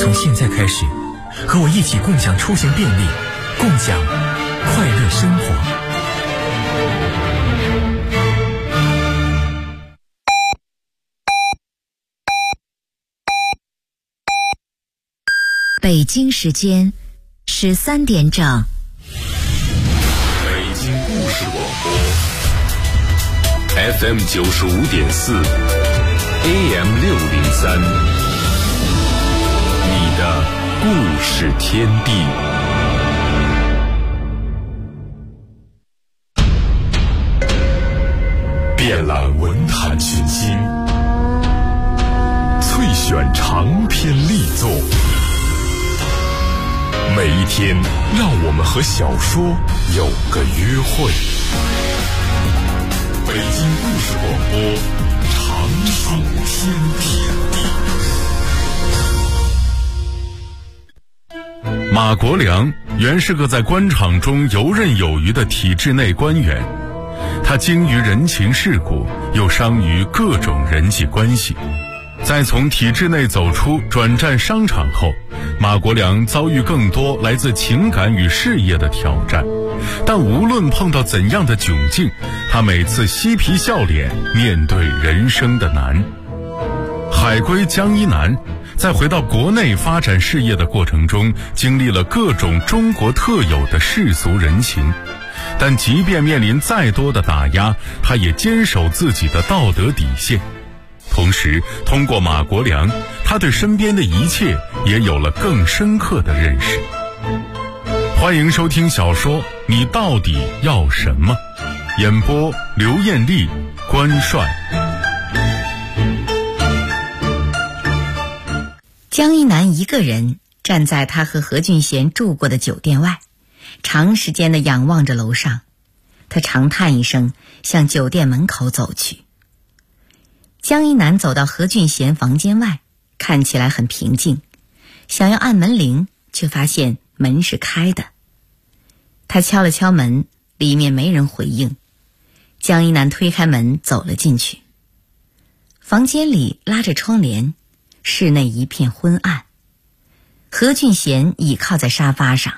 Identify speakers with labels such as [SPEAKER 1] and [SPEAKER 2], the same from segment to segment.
[SPEAKER 1] 从现在开始，和我一起共享出行便利，共享快乐生活。
[SPEAKER 2] 北京时间13点整。
[SPEAKER 3] 北京故事广播 FM 95.4 AM 603，你的故事天地。遍览文坛群星，萃选长篇力作。每一天，让我们和小说有个约会。北京故事广播，长寿天地。马国良原是个在官场中游刃有余的体制内官员，他精于人情世故，又商于各种人际关系。在从体制内走出，转战商场后，马国良遭遇更多来自情感与事业的挑战，但无论碰到怎样的窘境，他每次嬉皮笑脸面对人生的难。海归江一南在回到国内发展事业的过程中，经历了各种中国特有的世俗人情，但即便面临再多的打压，他也坚守自己的道德底线。同时，通过马国良，他对身边的一切也有了更深刻的认识。欢迎收听小说《你到底要什么》，演播刘艳丽、关帅。
[SPEAKER 2] 江一南一个人站在他和何俊贤住过的酒店外，长时间地仰望着楼上。他长叹一声，向酒店门口走去。江一南走到何俊贤房间外，看起来很平静，想要按门铃，却发现门是开的。他敲了敲门，里面没人回应。江一南推开门走了进去。房间里拉着窗帘，室内一片昏暗。何俊贤倚靠在沙发上。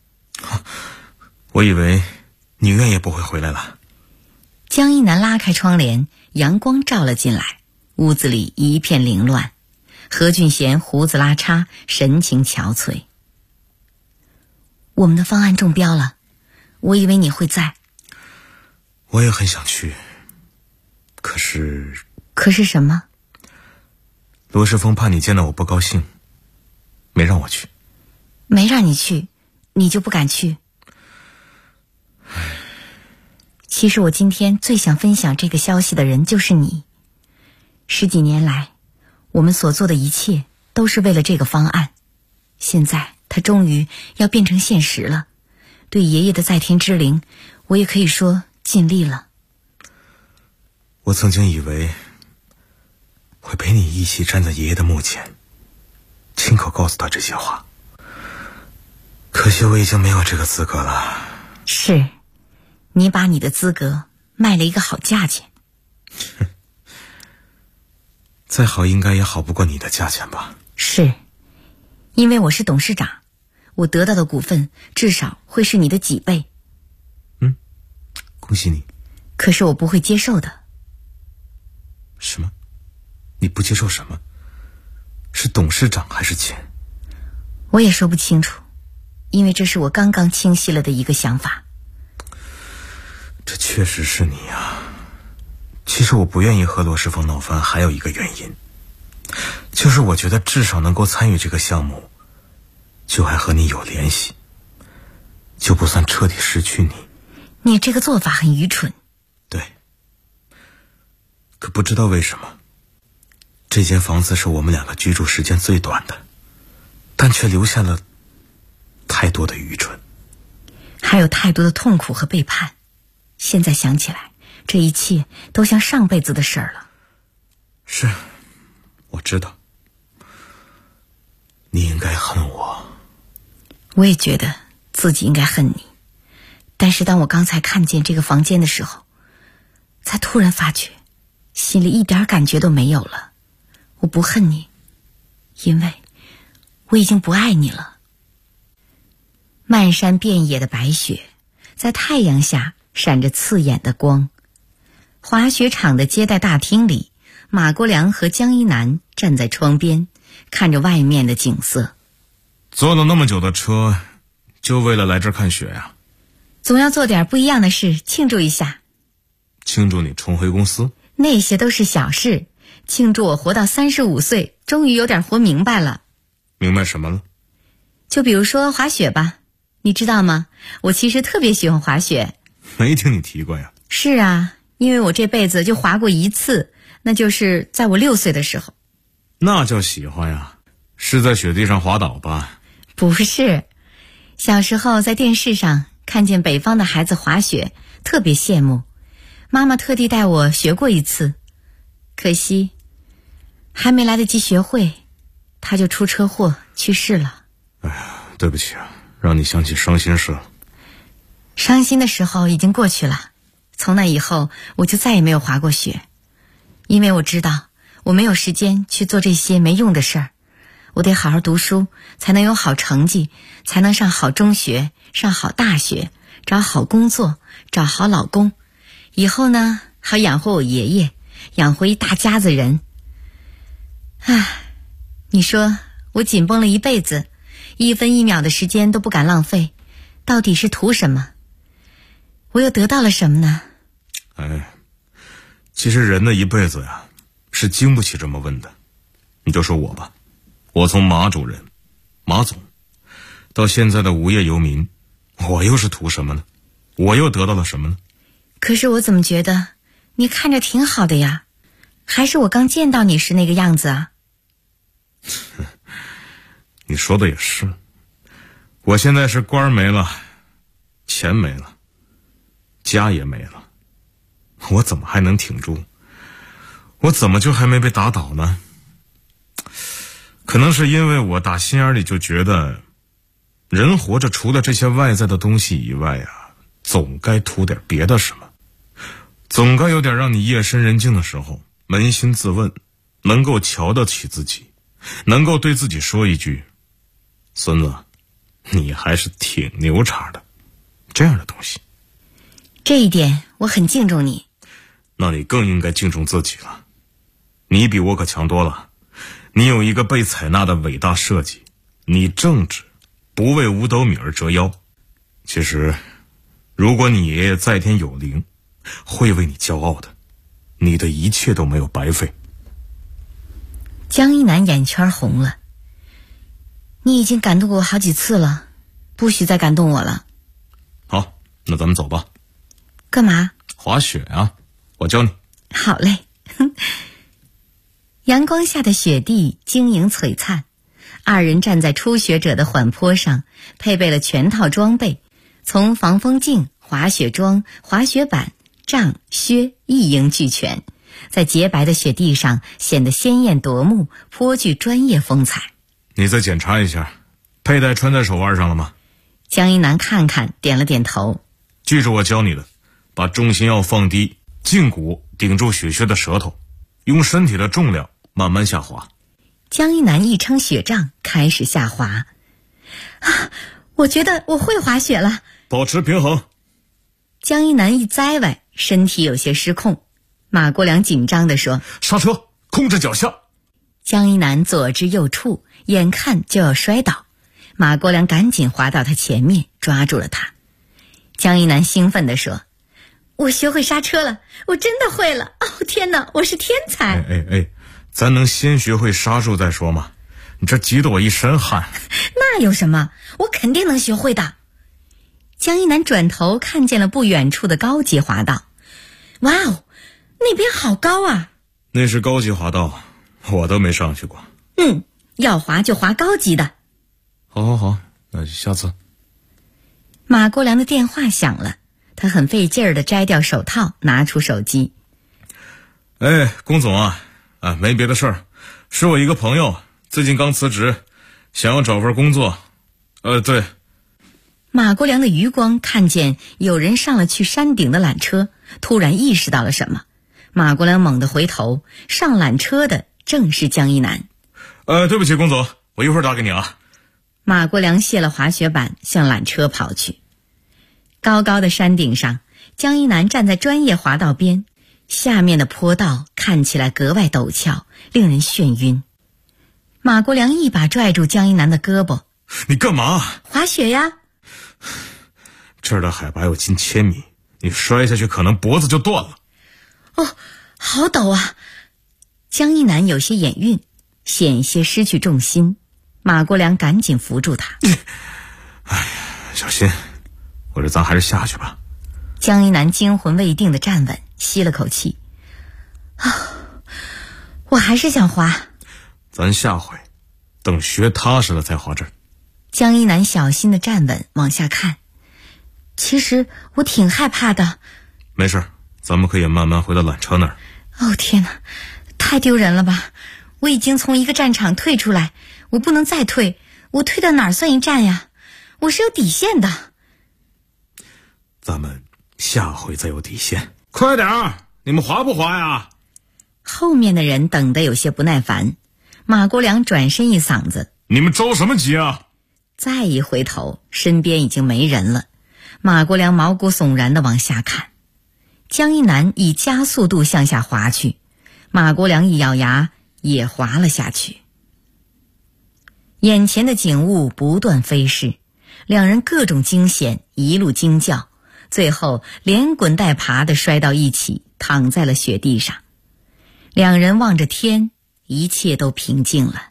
[SPEAKER 4] 我以为你永远也不会回来了。
[SPEAKER 2] 江一南拉开窗帘，阳光照了进来，屋子里一片凌乱。何俊贤胡子拉碴，神情憔悴。我们的方案中标了，我以为你会在。
[SPEAKER 4] 我也很想去，可是
[SPEAKER 2] 什么？
[SPEAKER 4] 罗世峰怕你见到我不高兴，没让我去。
[SPEAKER 2] 没让你去，你就不敢去？其实我今天最想分享这个消息的人就是你。10几年来，我们所做的一切都是为了这个方案，现在它终于要变成现实了。对爷爷的在天之灵，我也可以说尽力了。
[SPEAKER 4] 我曾经以为会陪你一起站在爷爷的墓前，亲口告诉他这些话，可惜我已经没有这个资格了。
[SPEAKER 2] 是，你把你的资格卖了一个好价钱。
[SPEAKER 4] 再好应该也好不过你的价钱吧。
[SPEAKER 2] 是，因为我是董事长，我得到的股份至少会是你的几倍。
[SPEAKER 4] 恭喜你。
[SPEAKER 2] 可是我不会接受的。
[SPEAKER 4] 什么？你不接受什么？是董事长还是钱？
[SPEAKER 2] 我也说不清楚，因为这是我刚刚清晰了的一个想法。
[SPEAKER 4] 这确实是你啊。其实我不愿意和罗世峰闹翻，还有一个原因，就是我觉得至少能够参与这个项目，就还和你有联系，就不算彻底失去你。
[SPEAKER 2] 你这个做法很愚蠢。
[SPEAKER 4] 对，可不知道为什么，这间房子是我们两个居住时间最短的，但却留下了太多的愚蠢，
[SPEAKER 2] 还有太多的痛苦和背叛。现在想起来，这一切都像上辈子的事儿了。
[SPEAKER 4] 是，我知道，你应该恨我。
[SPEAKER 2] 我也觉得自己应该恨你，但是当我刚才看见这个房间的时候，才突然发觉心里一点感觉都没有了。我不恨你，因为我已经不爱你了。漫山遍野的白雪，在太阳下闪着刺眼的光。滑雪场的接待大厅里，马国良和江一南站在窗边，看着外面的景色。
[SPEAKER 4] 坐了那么久的车，就为了来这儿看雪呀？
[SPEAKER 2] 总要做点不一样的事，庆祝一下。
[SPEAKER 4] 庆祝你重回公司？
[SPEAKER 2] 那些都是小事，庆祝我活到35岁，终于有点活明白了。
[SPEAKER 4] 明白什么了？
[SPEAKER 2] 就比如说滑雪吧，你知道吗？我其实特别喜欢滑雪。
[SPEAKER 4] 没听你提过呀。
[SPEAKER 2] 是啊，因为我这辈子就滑过一次，那就是在我6岁的时候。
[SPEAKER 4] 那叫喜欢呀？是在雪地上滑倒吧？
[SPEAKER 2] 不是，小时候在电视上看见北方的孩子滑雪，特别羡慕。妈妈特地带我学过一次，可惜还没来得及学会，他就出车祸去世了。
[SPEAKER 4] 哎呀，对不起啊，让你想起伤心事了。
[SPEAKER 2] 伤心的时候已经过去了，从那以后我就再也没有滑过雪，因为我知道我没有时间去做这些没用的事儿。我得好好读书，才能有好成绩，才能上好中学，上好大学，找好工作，找好老公，以后呢好养活我爷爷，养活一大家子人。唉，你说我紧绷了一辈子，1分1秒的时间都不敢浪费，到底是图什么？我又得到了什么呢？
[SPEAKER 4] 哎，其实人的一辈子呀，是经不起这么问的。你就说我吧，我从马主任、马总，到现在的无业游民，我又是图什么呢？我又得到了什么呢？
[SPEAKER 2] 可是我怎么觉得你看着挺好的呀？还是我刚见到你时那个样子啊？
[SPEAKER 4] 你说的也是，我现在是官没了，钱没了，家也没了，我怎么还能挺住？我怎么就还没被打倒呢？可能是因为我打心眼里就觉得，人活着除了这些外在的东西以外啊，总该图点别的什么，总该有点让你夜深人静的时候扪心自问，能够瞧得起自己，能够对自己说一句，孙子，你还是挺牛叉的，这样的东西。
[SPEAKER 2] 这一点我很敬重你。
[SPEAKER 4] 那你更应该敬重自己了，你比我可强多了。你有一个被采纳的伟大设计，你正直，不为五斗米而折腰。其实如果你爷爷在天有灵，会为你骄傲的，你的一切都没有白费。
[SPEAKER 2] 江一南眼圈红了。你已经感动过我好几次了，不许再感动我了。
[SPEAKER 4] 好，那咱们走吧。
[SPEAKER 2] 干嘛？
[SPEAKER 4] 滑雪啊，我教你。
[SPEAKER 2] 好嘞。阳光下的雪地晶莹璀璨，二人站在初学者的缓坡上，配备了全套装备，从防风镜、滑雪装、滑雪板、杖、靴一应俱全，在洁白的雪地上显得鲜艳夺目，颇具专业风采。
[SPEAKER 4] 你再检查一下，佩戴穿在手腕上了吗？
[SPEAKER 2] 江一南看看，点了点头。
[SPEAKER 4] 记住我教你的，把重心要放低，胫骨顶住雪靴的舌头，用身体的重量慢慢下滑。
[SPEAKER 2] 江一南一撑雪杖，开始下滑。啊，我觉得我会滑雪了。
[SPEAKER 4] 保持平衡。
[SPEAKER 2] 江一南一栽歪，身体有些失控。马国良紧张地说：
[SPEAKER 4] 刹车，控制脚下。
[SPEAKER 2] 江一南左支右绌，眼看就要摔倒，马国良赶紧滑到他前面，抓住了他。江一南兴奋地说：我学会刹车了，我真的会了！哦，天哪，我是天才！
[SPEAKER 4] 咱能先学会刹住再说吗？你这急得我一身汗。
[SPEAKER 2] 那有什么？我肯定能学会的。江一南转头看见了不远处的高级滑道。哇哦，那边好高啊！
[SPEAKER 4] 那是高级滑道，我都没上去过。
[SPEAKER 2] 要滑就滑高级的。
[SPEAKER 4] 好，那就下次。
[SPEAKER 2] 马国良的电话响了，他很费劲儿地摘掉手套，拿出手机。
[SPEAKER 4] 龚总啊，没别的事儿，是我一个朋友最近刚辞职，想要找份工作。对。
[SPEAKER 2] 马国良的余光看见有人上了去山顶的缆车，突然意识到了什么。马国良猛地回头，上缆车的正是江一南。
[SPEAKER 4] 对不起，龚总，我一会儿打给你啊。
[SPEAKER 2] 马国良卸了滑雪板，向缆车跑去。高高的山顶上，江一南站在专业滑道边，下面的坡道看起来格外陡峭，令人眩晕。马国良一把拽住江一南的胳膊：“
[SPEAKER 4] 你干嘛？”“
[SPEAKER 2] 滑雪呀。”“
[SPEAKER 4] 这儿的海拔有近1000米，你摔下去可能脖子就断了。”“
[SPEAKER 2] 哦，好陡啊！”江一南有些眼晕，险些失去重心。马国良赶紧扶住他：“
[SPEAKER 4] 哎呀，小心，或者咱还是下去吧。”
[SPEAKER 2] 江一南惊魂未定地站稳，吸了口气：“我还是想滑。”“
[SPEAKER 4] 咱下回等学踏实了再滑这儿。”
[SPEAKER 2] 江一南小心地站稳，往下看。“其实我挺害怕的。”“
[SPEAKER 4] 没事，咱们可以慢慢回到缆车那儿。”“
[SPEAKER 2] 哦天哪，太丢人了吧！我已经从一个战场退出来，我不能再退，我退到哪儿算一战呀？我是有底线的。”“
[SPEAKER 4] 咱们下回再有底线。”“
[SPEAKER 5] 快点儿，你们滑不滑呀？”
[SPEAKER 2] 后面的人等得有些不耐烦。马国良转身一嗓子：“
[SPEAKER 5] 你们着什么急啊？”
[SPEAKER 2] 再一回头，身边已经没人了。马国良毛骨悚然地往下看，江一南以加速度向下滑去，马国良一咬牙也滑了下去。眼前的景物不断飞逝，两人各种惊险，一路惊叫，最后连滚带爬地摔到一起，躺在了雪地上。两人望着天，一切都平静了。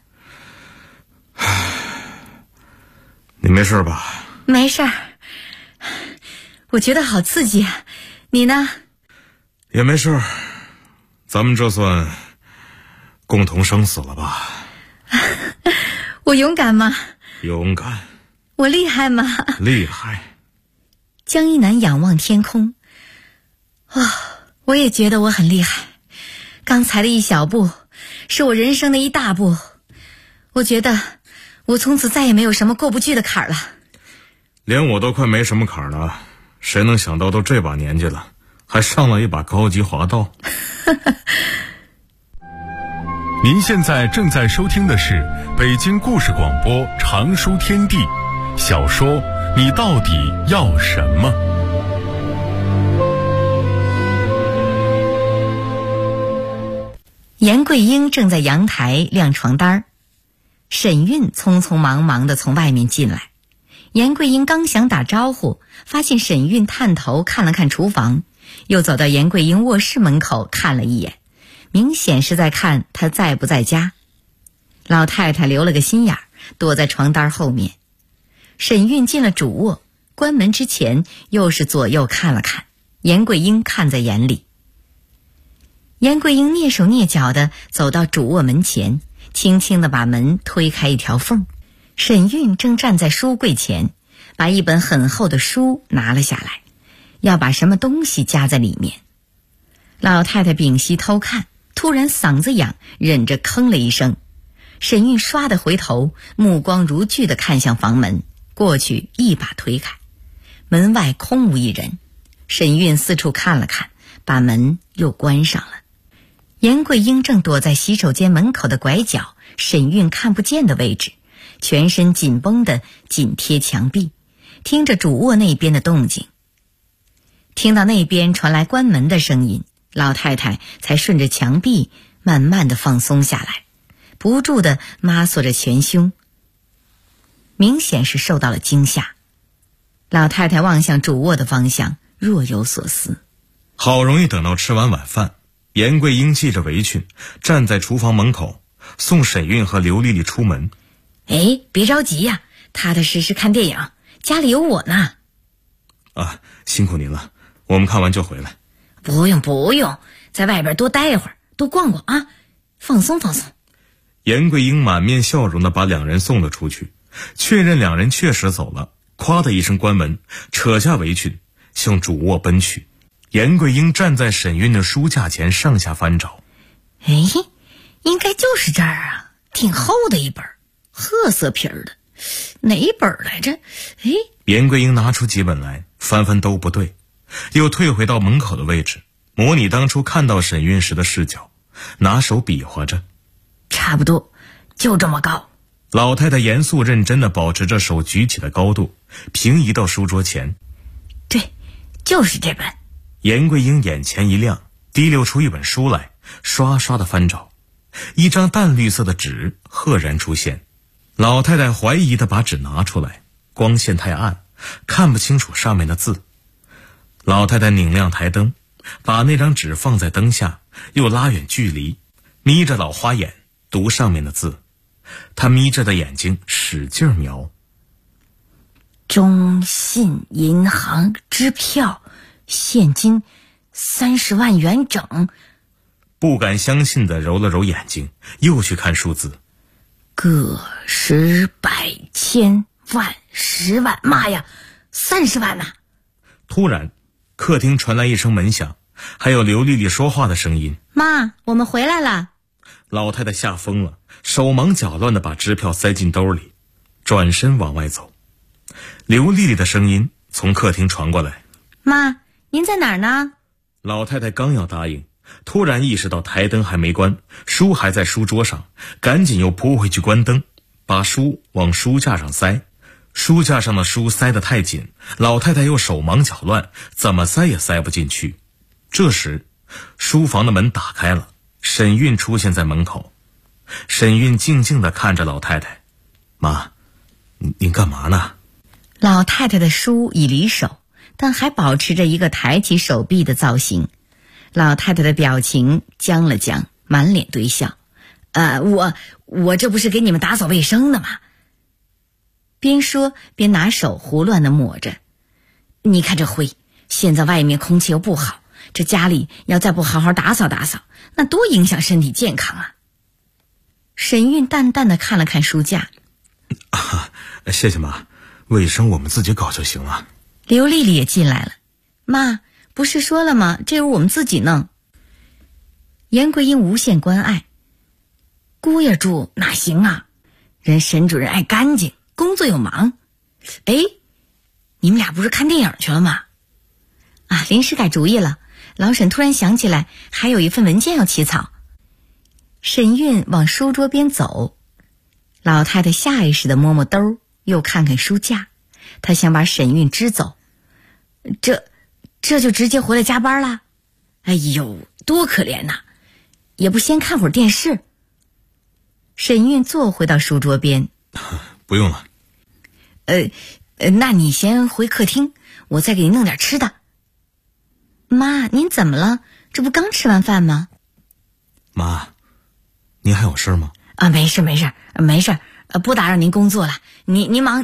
[SPEAKER 4] “你没事吧？”“
[SPEAKER 2] 没事儿，我觉得好刺激啊。你呢？”“
[SPEAKER 4] 也没事，咱们这算共同生死了吧？”“
[SPEAKER 2] 我勇敢吗？”“
[SPEAKER 4] 勇敢。”“
[SPEAKER 2] 我厉害吗？”“
[SPEAKER 4] 厉害。”
[SPEAKER 2] 江一南仰望天空：“我也觉得我很厉害。刚才的一小步，是我人生的一大步。我觉得我从此再也没有什么过不去的坎儿了。”“
[SPEAKER 4] 连我都快没什么坎儿了，谁能想到都这把年纪了，还上了一把高级滑道。”
[SPEAKER 3] 您现在正在收听的是北京故事广播长书天地小说《你到底要什么》。
[SPEAKER 2] 严桂英正在阳台晾床单，沈韵匆匆忙忙地从外面进来。严桂英刚想打招呼，发现沈韵探头看了看厨房，又走到严桂英卧室门口看了一眼，明显是在看她在不在家。老太太留了个心眼儿，躲在床单后面。沈韵进了主卧，关门之前又是左右看了看，严桂英看在眼里。严桂英蹑手蹑脚地走到主卧门前，轻轻地把门推开一条缝。沈韵正站在书柜前，把一本很厚的书拿了下来，要把什么东西夹在里面。老太太屏息偷看，突然嗓子痒，忍着吭了一声。沈韵唰地回头，目光如炬地看向房门，过去一把推开。门外空无一人。沈韵四处看了看，把门又关上了。严桂英正躲在洗手间门口的拐角，沈韵看不见的位置，全身紧绷地紧贴墙壁，听着主卧那边的动静。听到那边传来关门的声音，老太太才顺着墙壁慢慢地放松下来，不住地抹索着前胸，明显是受到了惊吓。老太太望向主卧的方向，若有所思。
[SPEAKER 4] 好容易等到吃完晚饭，严桂英系着围裙站在厨房门口，送沈韵和刘丽丽出门。
[SPEAKER 2] “哎，别着急呀，踏踏实实看电影，家里有我呢。”“
[SPEAKER 4] 啊，辛苦您了，我们看完就回来。”“
[SPEAKER 2] 不用，在外边多待一会儿，多逛逛啊，放松放松。”
[SPEAKER 4] 严桂英满面笑容地把两人送了出去，确认两人确实走了，咵的一声关门，扯下围裙向主卧奔去。严桂英站在沈韵的书架前上下翻找。
[SPEAKER 2] “哎，应该就是这儿啊，挺厚的一本，褐色皮儿的，哪一本来着？哎。”
[SPEAKER 4] 严桂英拿出几本来，翻翻都不对，又退回到门口的位置，模拟当初看到沈韵时的视角，拿手比划着。
[SPEAKER 2] “差不多，就这么高。”
[SPEAKER 4] 老太太严肃认真地保持着手举起的高度，平移到书桌前。
[SPEAKER 2] 对，就是这本。
[SPEAKER 4] 严桂英眼前一亮，提溜出一本书来，刷刷地翻找。一张淡绿色的纸赫然出现。老太太怀疑地把纸拿出来，光线太暗，看不清楚上面的字。老太太拧亮台灯，把那张纸放在灯下，又拉远距离，眯着老花眼读上面的字。她眯着的眼睛使劲描。
[SPEAKER 2] 中信银行支票，现金30万元整。
[SPEAKER 4] 不敢相信地揉了揉眼睛，又去看数字。
[SPEAKER 2] 个十百千万10万，妈呀，30万呐！
[SPEAKER 4] 突然客厅传来一声门响，还有刘丽丽说话的声音。
[SPEAKER 2] 妈，我们回来了。
[SPEAKER 4] 老太太吓疯了，手忙脚乱地把支票塞进兜里，转身往外走。刘丽丽的声音从客厅传过来。
[SPEAKER 2] 妈，您在哪儿呢？
[SPEAKER 4] 老太太刚要答应，突然意识到台灯还没关，书还在书桌上，赶紧又扑回去关灯，把书往书架上塞。书架上的书塞得太紧，老太太又手忙脚乱，怎么塞也塞不进去。这时书房的门打开了，沈韵出现在门口。沈韵静静地看着老太太。妈，您干嘛呢？
[SPEAKER 2] 老太太的书已离手，但还保持着一个抬起手臂的造型。老太太的表情僵了僵，满脸堆笑。我这不是给你们打扫卫生呢吗？边说边拿手胡乱地抹着。你看这灰，现在外面空气又不好，这家里要再不好好打扫打扫，那多影响身体健康啊。沈韵淡淡地看了看书架。
[SPEAKER 4] 谢谢妈，卫生我们自己搞就行了。
[SPEAKER 2] 刘丽丽也进来了。妈，不是说了吗？这屋我们自己弄。严桂英无限关爱。姑爷住哪行啊？人沈主任爱干净，工作又忙。哎，你们俩不是看电影去了吗？临时改主意了。老沈突然想起来还有一份文件要起草。沈韵往书桌边走，老太太下意识地摸摸兜，又看看书架。她想把沈韵支走。这就直接回来加班了？哎呦，多可怜呐！也不先看会儿电视。沈韵坐回到书桌边。
[SPEAKER 4] 不用了。
[SPEAKER 2] 那你先回客厅，我再给您弄点吃的。妈，您怎么了？这不刚吃完饭吗？
[SPEAKER 4] 妈，您还有事吗？
[SPEAKER 2] 没事，不打扰您工作了。您忙。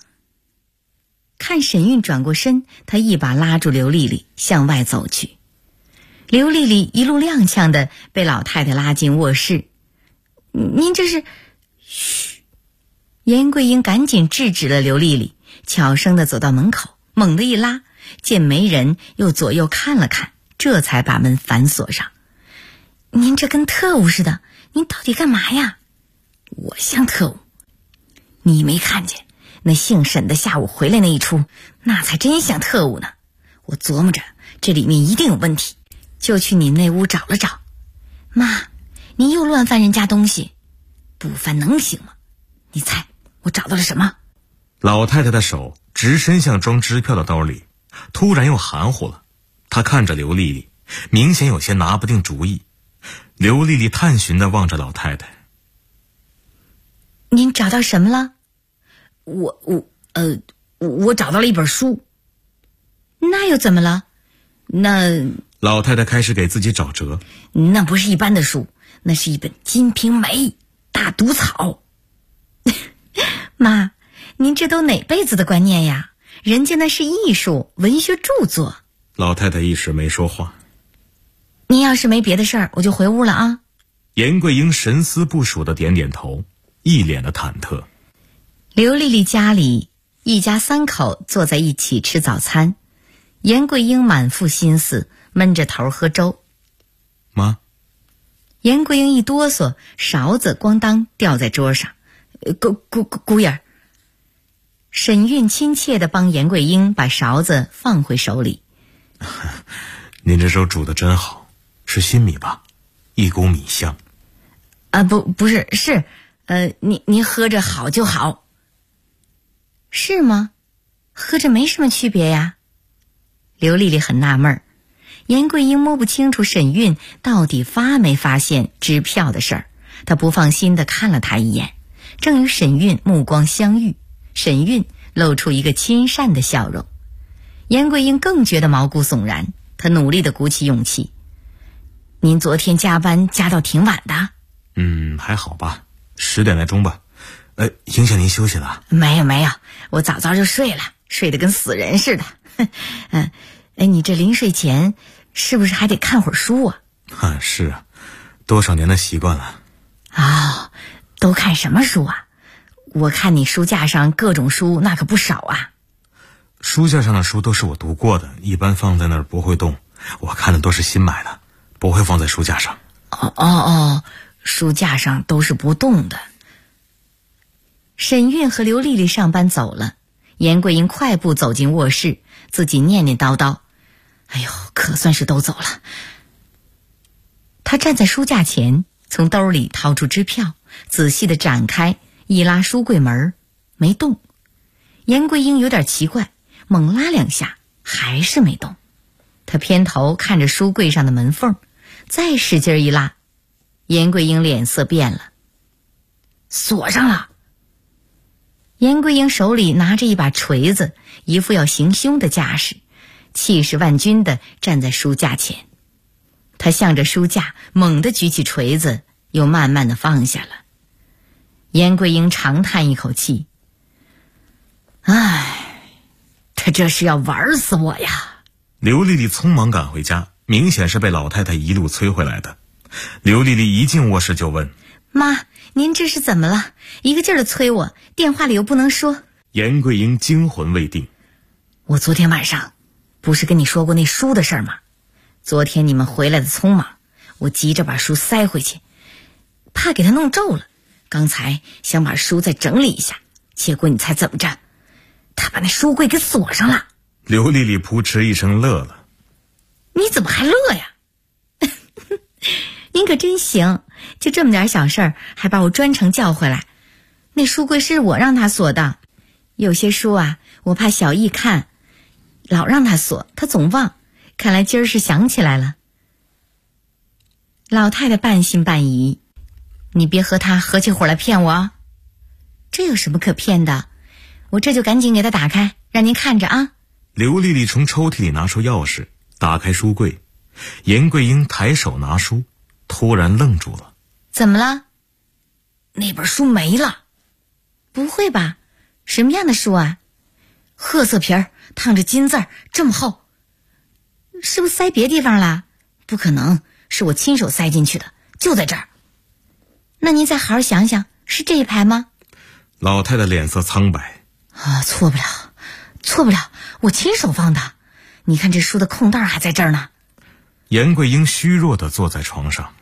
[SPEAKER 2] 看沈韵转过身，他一把拉住刘丽丽向外走去。刘丽丽一路踉跄地被老太太拉进卧室。您这是……嘘！严桂英赶紧制止了刘丽丽，悄声地走到门口，猛地一拉，见没人，又左右看了看，这才把门反锁上。您这跟特务似的，您到底干嘛呀？我像特务？你没看见那姓沈的下午回来那一出，那才真像特务呢。我琢磨着这里面一定有问题，就去你那屋找了找。妈，您又乱翻人家东西，不翻能行吗？你猜我找到了什么？
[SPEAKER 4] 老太太的手直伸向装支票的兜里，突然又含糊了。她看着刘丽丽，明显有些拿不定主意。刘丽丽探寻地望着老太太。
[SPEAKER 2] 您找到什么了？我找到了一本书。那又怎么了？
[SPEAKER 4] 老太太开始给自己找辙。
[SPEAKER 2] 那不是一般的书，那是一本《金瓶梅》大毒草。妈，您这都哪辈子的观念呀？人家那是艺术文学著作。
[SPEAKER 4] 老太太一时没说话。
[SPEAKER 2] 您要是没别的事儿，我就回屋了啊。
[SPEAKER 4] 严桂英神思不属地点点头，一脸的忐忑。
[SPEAKER 2] 刘丽丽家里一家3口坐在一起吃早餐，严桂英满腹心思，闷着头喝粥。
[SPEAKER 4] 妈。
[SPEAKER 2] 严桂英一哆嗦，勺子咣当掉在桌上。姑爷儿。沈韵亲切地帮严桂英把勺子放回手里。
[SPEAKER 4] 您这粥煮得真好，是新米吧？一股米香。
[SPEAKER 2] 不是，是你喝着好就好。是吗？喝着没什么区别呀。刘丽丽很纳闷儿，严桂英摸不清楚沈韵到底发没发现支票的事儿，她不放心地看了她一眼，正与沈韵目光相遇，沈韵露出一个亲善的笑容。严桂英更觉得毛骨悚然，她努力地鼓起勇气：“您昨天加班加到挺晚的？”“
[SPEAKER 4] 还好吧，10点来钟吧。影响您休息了？”“
[SPEAKER 2] 没有，我早就睡了，睡得跟死人似的。你这临睡前是不是还得看会儿书啊？”“
[SPEAKER 4] 是啊，多少年的习惯了。”“
[SPEAKER 2] 都看什么书啊？我看你书架上各种书那可不少啊。”“
[SPEAKER 4] 书架上的书都是我读过的，一般放在那儿不会动。我看的都是新买的，不会放在书架上。”“书架上都是不动的。”
[SPEAKER 2] 沈韵和刘丽丽上班走了，严桂英快步走进卧室，自己念念叨叨：“哎呦，可算是都走了。”她站在书架前，从兜里掏出支票，仔细地展开，一拉书柜门，没动。严桂英有点奇怪，猛拉2下，还是没动。她偏头看着书柜上的门缝，再使劲一拉，严桂英脸色变了，锁上了。严桂英手里拿着一把锤子，一副要行凶的架势，气势万钧地站在书架前。她向着书架猛地举起锤子，又慢慢地放下了。严桂英长叹一口气：“他这是要玩死我呀！”
[SPEAKER 4] 刘丽丽匆忙赶回家，明显是被老太太一路催回来的。刘丽丽一进卧室就问：“
[SPEAKER 2] 妈，您这是怎么了？一个劲儿的催我，电话里又不能说。”
[SPEAKER 4] 严桂英惊魂未定：“
[SPEAKER 2] 我昨天晚上不是跟你说过那书的事儿吗？昨天你们回来的匆忙，我急着把书塞回去，怕给它弄皱了。刚才想把书再整理一下，结果你猜怎么着？他把那书柜给锁上了。”
[SPEAKER 4] 刘丽丽扑哧一声乐了：“
[SPEAKER 2] 你怎么还乐呀？您可真行，就这么点小事儿还把我专程叫回来。那书柜是我让他锁的，有些书啊，我怕小易看，老让他锁，他总忘，看来今儿是想起来了。”老太太半信半疑：“你别和他合起伙来骗我啊！”“这有什么可骗的？我这就赶紧给他打开，让您看着啊。”
[SPEAKER 4] 刘丽丽从抽屉里拿出钥匙，打开书柜。严桂英抬手拿书，突然愣住了。
[SPEAKER 2] “怎么了？那本书没了。”“不会吧？什么样的书啊？褐色皮儿，烫着金字儿，这么厚，是不是塞别地方了？不可能，是我亲手塞进去的，就在这儿。那您再好好想想，是这一排吗？”
[SPEAKER 4] 老太太脸色苍白：“
[SPEAKER 2] 错不了，我亲手放的。你看这书的空袋还在这儿呢。”
[SPEAKER 4] 严桂英虚弱地坐在床上。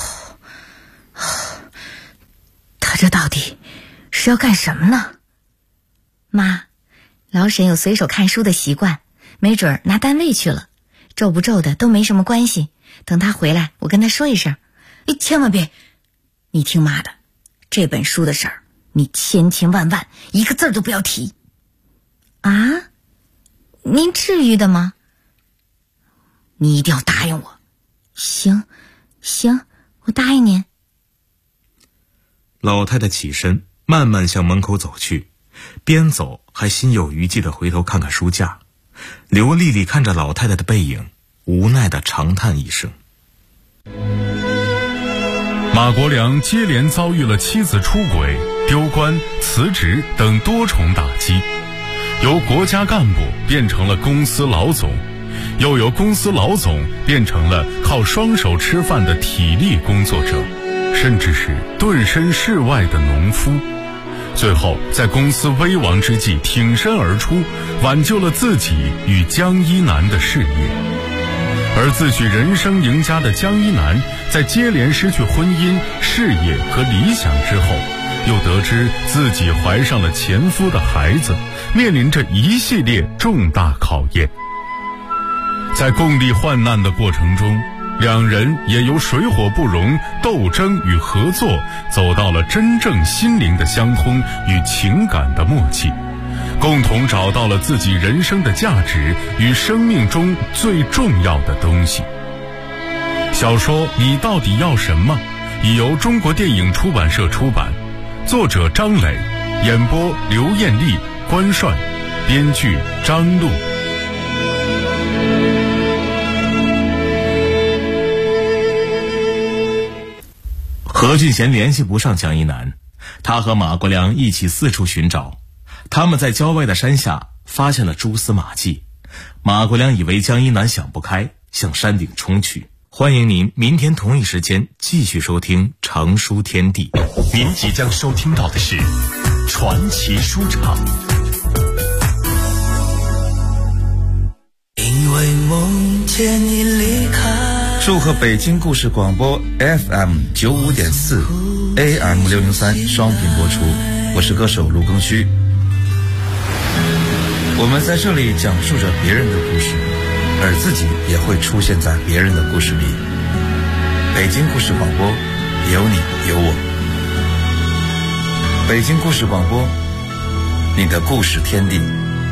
[SPEAKER 2] 他这到底是要干什么呢？妈，老沈有随手看书的习惯，没准儿拿单位去了，皱不皱的都没什么关系，等他回来我跟他说一声。千万别，你听妈的，这本书的事儿你千万一个字儿都不要提。啊？您至于的吗？你一定要答应我。行，我答应您。
[SPEAKER 4] 老太太起身，慢慢向门口走去，边走还心有余悸地回头看看书架。刘丽丽看着老太太的背影，无奈地长叹一声。
[SPEAKER 3] 马国良接连遭遇了妻子出轨、丢官、辞职等多重打击，由国家干部变成了公司老总，又由公司老总变成了靠双手吃饭的体力工作者，甚至是顿身事外的农夫。最后在公司危亡之际挺身而出，挽救了自己与江一南的事业。而自诩人生赢家的江一南，在接连失去婚姻、事业和理想之后，又得知自己怀上了前夫的孩子，面临着一系列重大考验。在共历患难的过程中， 两人也由水火不容、斗争与合作，走到了真正心灵的相通与情感的默契，共同找到了自己人生的价值与生命中最重要的东西。小说《你到底要什么》已由中国电影出版社出版，作者张磊，演播刘艳丽、关帅，编剧张璐。
[SPEAKER 4] 何俊贤联系不上江一南，他和马国良一起四处寻找。他们在郊外的山下发现了蛛丝马迹。马国良以为江一南想不开，向山顶冲去。欢迎您明天同一时间继续收听长书天地。
[SPEAKER 1] 您即将收听到的是传奇书场。
[SPEAKER 6] 因为梦见你离开，
[SPEAKER 7] 祝贺北京故事广播 FM 95.4 AM 603双频播出，我是歌手卢庚戌。我们在这里讲述着别人的故事，而自己也会出现在别人的故事里。北京故事广播，有你有我。北京故事广播，你的故事天地。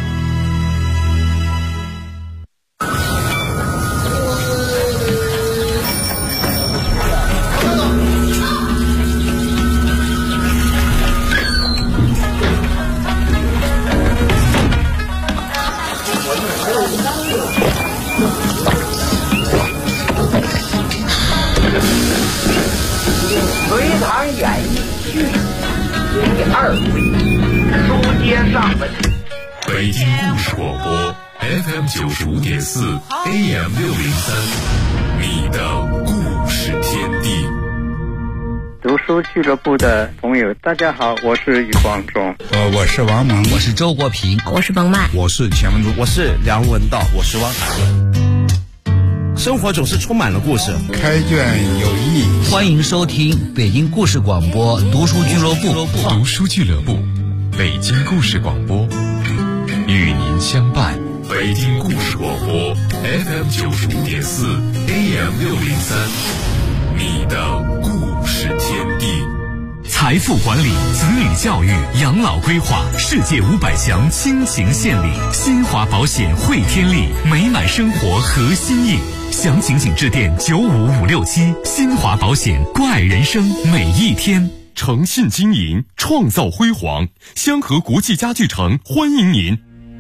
[SPEAKER 8] 隋唐演义续第2回，书接上文。
[SPEAKER 3] 北京故事广播 FM 95.4 AM 603，你的故事天地。
[SPEAKER 9] 读书俱乐部的朋友，大家好，我是余光中。
[SPEAKER 10] 我是王蒙，
[SPEAKER 11] 我是周国平，
[SPEAKER 2] 我是彭曼，
[SPEAKER 10] 我是钱文竹，
[SPEAKER 12] 我是梁文道，我是汪涵。生活总是充满了故事，
[SPEAKER 10] 开卷有益。
[SPEAKER 11] 欢迎收听北京故事广播读书俱乐部。
[SPEAKER 1] 读书俱乐部，北京故事广播，与您相伴。
[SPEAKER 3] 北京故事广播 FM 95.4 AM 603，你的故事天地。
[SPEAKER 1] 财富管理、子女教育、养老规划，世界500强倾情献礼，新华保险汇天利，美满生活核心印。详情请致电95567，新华保险，关爱人生每一天。
[SPEAKER 13] 诚信经营，创造辉煌，香河国际家具城欢迎您。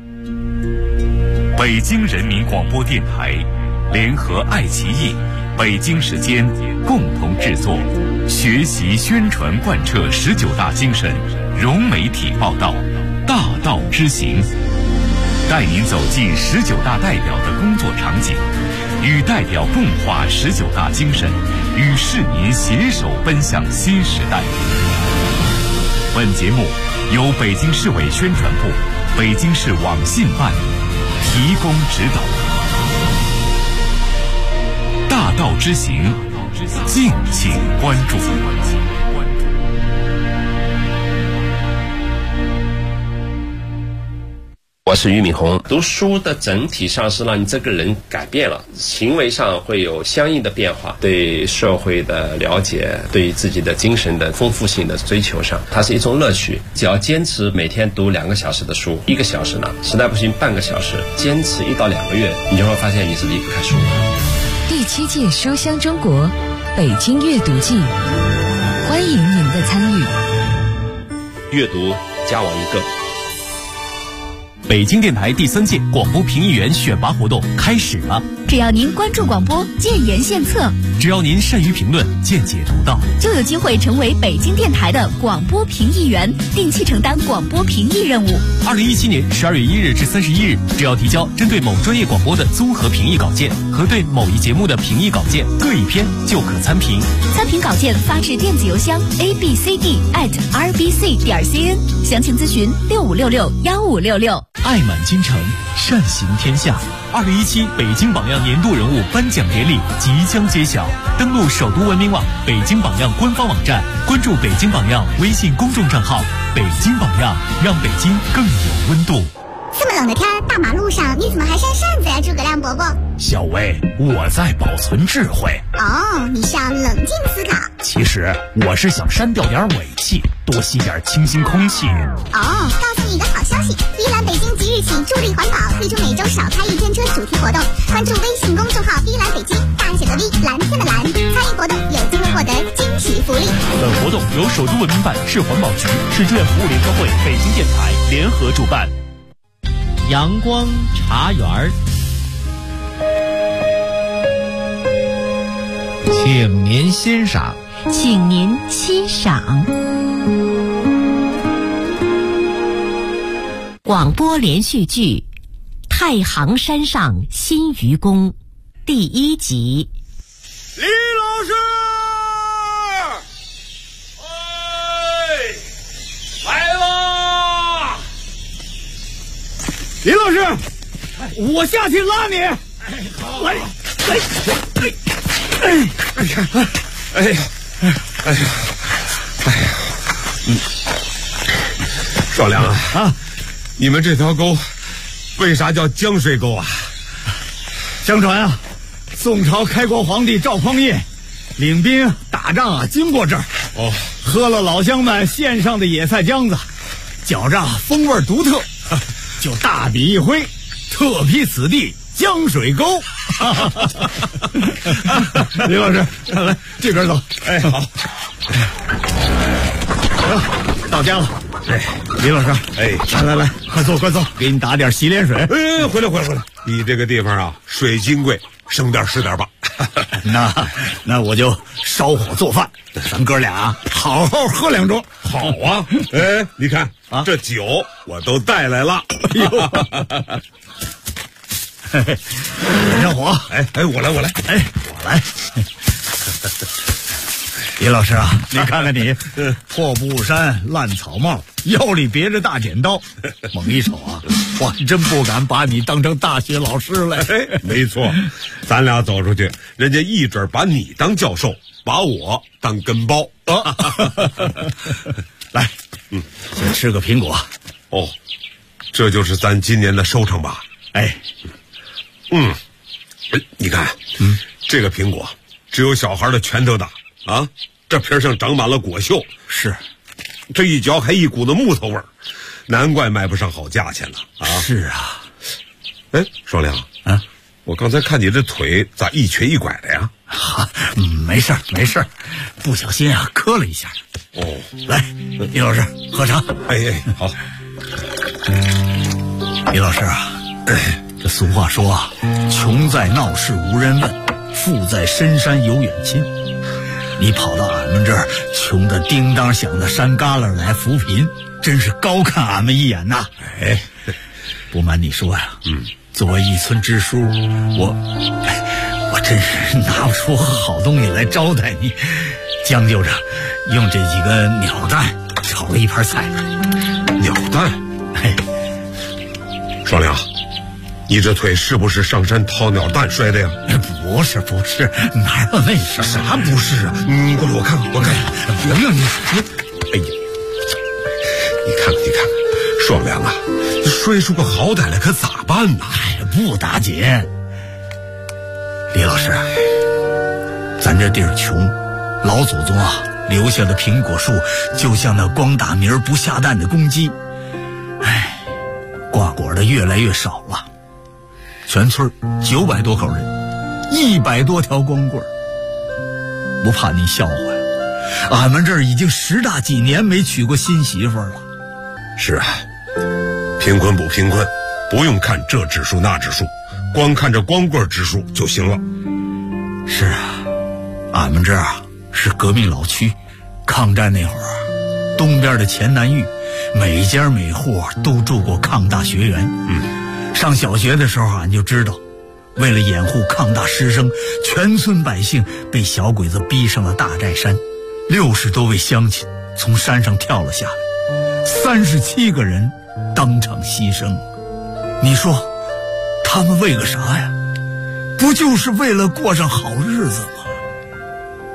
[SPEAKER 1] 北京人民广播电台联合爱奇艺、北京时间共同制作，学习宣传贯彻19大精神，融媒体报道，大道之行，带您走进19大代表的工作场景，与代表共话19大精神，与市民携手奔向新时代。本节目由北京市委宣传部、北京市网信办提供指导。大道之行，敬请关注。
[SPEAKER 14] 我是俞敏洪。读书的整体上是让你这个人改变了，行为上会有相应的变化，对社会的了解，对自己的精神的丰富性的追求上，它是一种乐趣。只要坚持每天读2个小时的书，1个小时呢，实在不行半个小时，坚持1到2个月，你就会发现你是离不开书的。
[SPEAKER 15] 第7届书香中国北京阅读季，欢迎您的参与。
[SPEAKER 14] 阅读加我1个。
[SPEAKER 1] 北京电台第3届广播评议员选拔活动开始了。
[SPEAKER 15] 只要您关注广播，建言献策；
[SPEAKER 1] 只要您善于评论，见解独到，
[SPEAKER 15] 就有机会成为北京电台的广播评议员，定期承担广播评议任务。
[SPEAKER 1] 2017年12月1日至31日，只要提交针对某专业广播的综合评议稿件和对某一节目的评议稿件各1篇，就可参评。
[SPEAKER 15] 参评稿件发至电子邮箱 abcd@rbc.cn， 详情咨询65661566。
[SPEAKER 1] 爱满京城，善行天下。2017北京榜样年度人物颁奖典礼即将揭晓，登录首都文明网、北京榜样官方网站，关注北京榜样微信公众账号，北京榜样，让北京更有温度。
[SPEAKER 16] 这么冷的天，大马路上你怎么还扇扇子呀，诸葛亮伯伯？
[SPEAKER 17] 小薇，我在保存智慧。
[SPEAKER 16] 哦，你是要冷静思考。
[SPEAKER 17] 其实我是想删掉点尾气，多吸点清新空气。
[SPEAKER 16] 哦，告诉你一个好消息，依兰北京即日起助力环保，推出每周少开一天车主题活动。关注微信公众号依兰北京，大写的 V， 蓝天的蓝，参与活动有机会获得惊喜福利。
[SPEAKER 17] 本活动由首都文明办、市环保局、市志愿服务联合会、北京电台联合主办。
[SPEAKER 18] 阳光茶园儿，请您欣赏，
[SPEAKER 15] 请您欣赏广播连续剧《太行山上新愚公》第1集。
[SPEAKER 5] 李老师，来吧！李老师，我下去拉你。好，来，
[SPEAKER 19] 少良啊，你们这条沟为啥叫江水沟啊？
[SPEAKER 5] 相传啊，宋朝开国皇帝赵匡胤领兵打仗啊，经过这儿，喝了老乡们献上的野菜浆子，觉着风味独特，就大笔一挥，特批此地江水沟。李老师，来这边走。
[SPEAKER 19] 哎，好。
[SPEAKER 5] 到家了。李老师，来，快坐，给你打点洗脸水。
[SPEAKER 19] 回来，你这个地方啊，水金贵，省点是点吧。
[SPEAKER 5] 那我就烧火做饭，咱哥俩好好喝2盅。
[SPEAKER 19] 好啊，你看这酒我都带来了。
[SPEAKER 5] 点上火。
[SPEAKER 19] 我来。
[SPEAKER 5] 我来。李老师啊，你看看你，破布衫、烂草帽，腰里别着大剪刀，猛一瞅啊，我真不敢把你当成大学老师来。
[SPEAKER 19] 没错，咱俩走出去，人家一准把你当教授，把我当跟包。
[SPEAKER 5] 来，先吃个苹果。
[SPEAKER 19] 哦，这就是咱今年的收成吧？你看，这个苹果只有小孩的拳头大啊，这皮上长满了果锈，
[SPEAKER 5] 是，
[SPEAKER 19] 这一嚼还一股子木头味儿，难怪卖不上好价钱了啊！
[SPEAKER 5] 是啊，
[SPEAKER 19] 双良啊，我刚才看你这腿咋一瘸一拐的呀？
[SPEAKER 5] 没事儿，不小心啊磕了一下。来，李老师喝茶。
[SPEAKER 19] 好。
[SPEAKER 5] 李老师啊，这俗话说啊，穷在闹市无人问，富在深山有远亲。你跑到俺们这儿穷得叮当响的山旮旯来扶贫，真是高看俺们一眼呐。不瞒你说呀，作为一村支书，我真是拿不出好东西来招待你，将就着用这几个鸟蛋炒了一盘菜。
[SPEAKER 19] 鸟蛋？双良，你这腿是不是上山掏鸟蛋摔的呀？
[SPEAKER 5] 不是，哪有那事？
[SPEAKER 19] 啥不是啊？过来我看看。
[SPEAKER 5] 不用你。
[SPEAKER 19] 你看看，双良啊，摔出个好歹来可咋办呢？
[SPEAKER 5] 不打紧。李老师，咱这地儿穷，老祖宗啊留下的苹果树就像那光打鸣不下蛋的公鸡，挂果的越来越少了。全村900多口人，100多条光棍，不怕你笑话呀？俺们这儿已经10大几年没娶过新媳妇了。
[SPEAKER 19] 是啊，贫困不贫困，不用看这指数那指数，光看这光棍指数就行了。
[SPEAKER 5] 是啊，俺们这儿啊是革命老区，抗战那会儿啊，东边的前南峪每家每户都住过抗大学员。上小学的时候俺就知道，为了掩护抗大师生，全村百姓被小鬼子逼上了大寨山，60多位乡亲从山上跳了下来，37个人当场牺牲。你说他们为个啥呀？不就是为了过上好日子吗？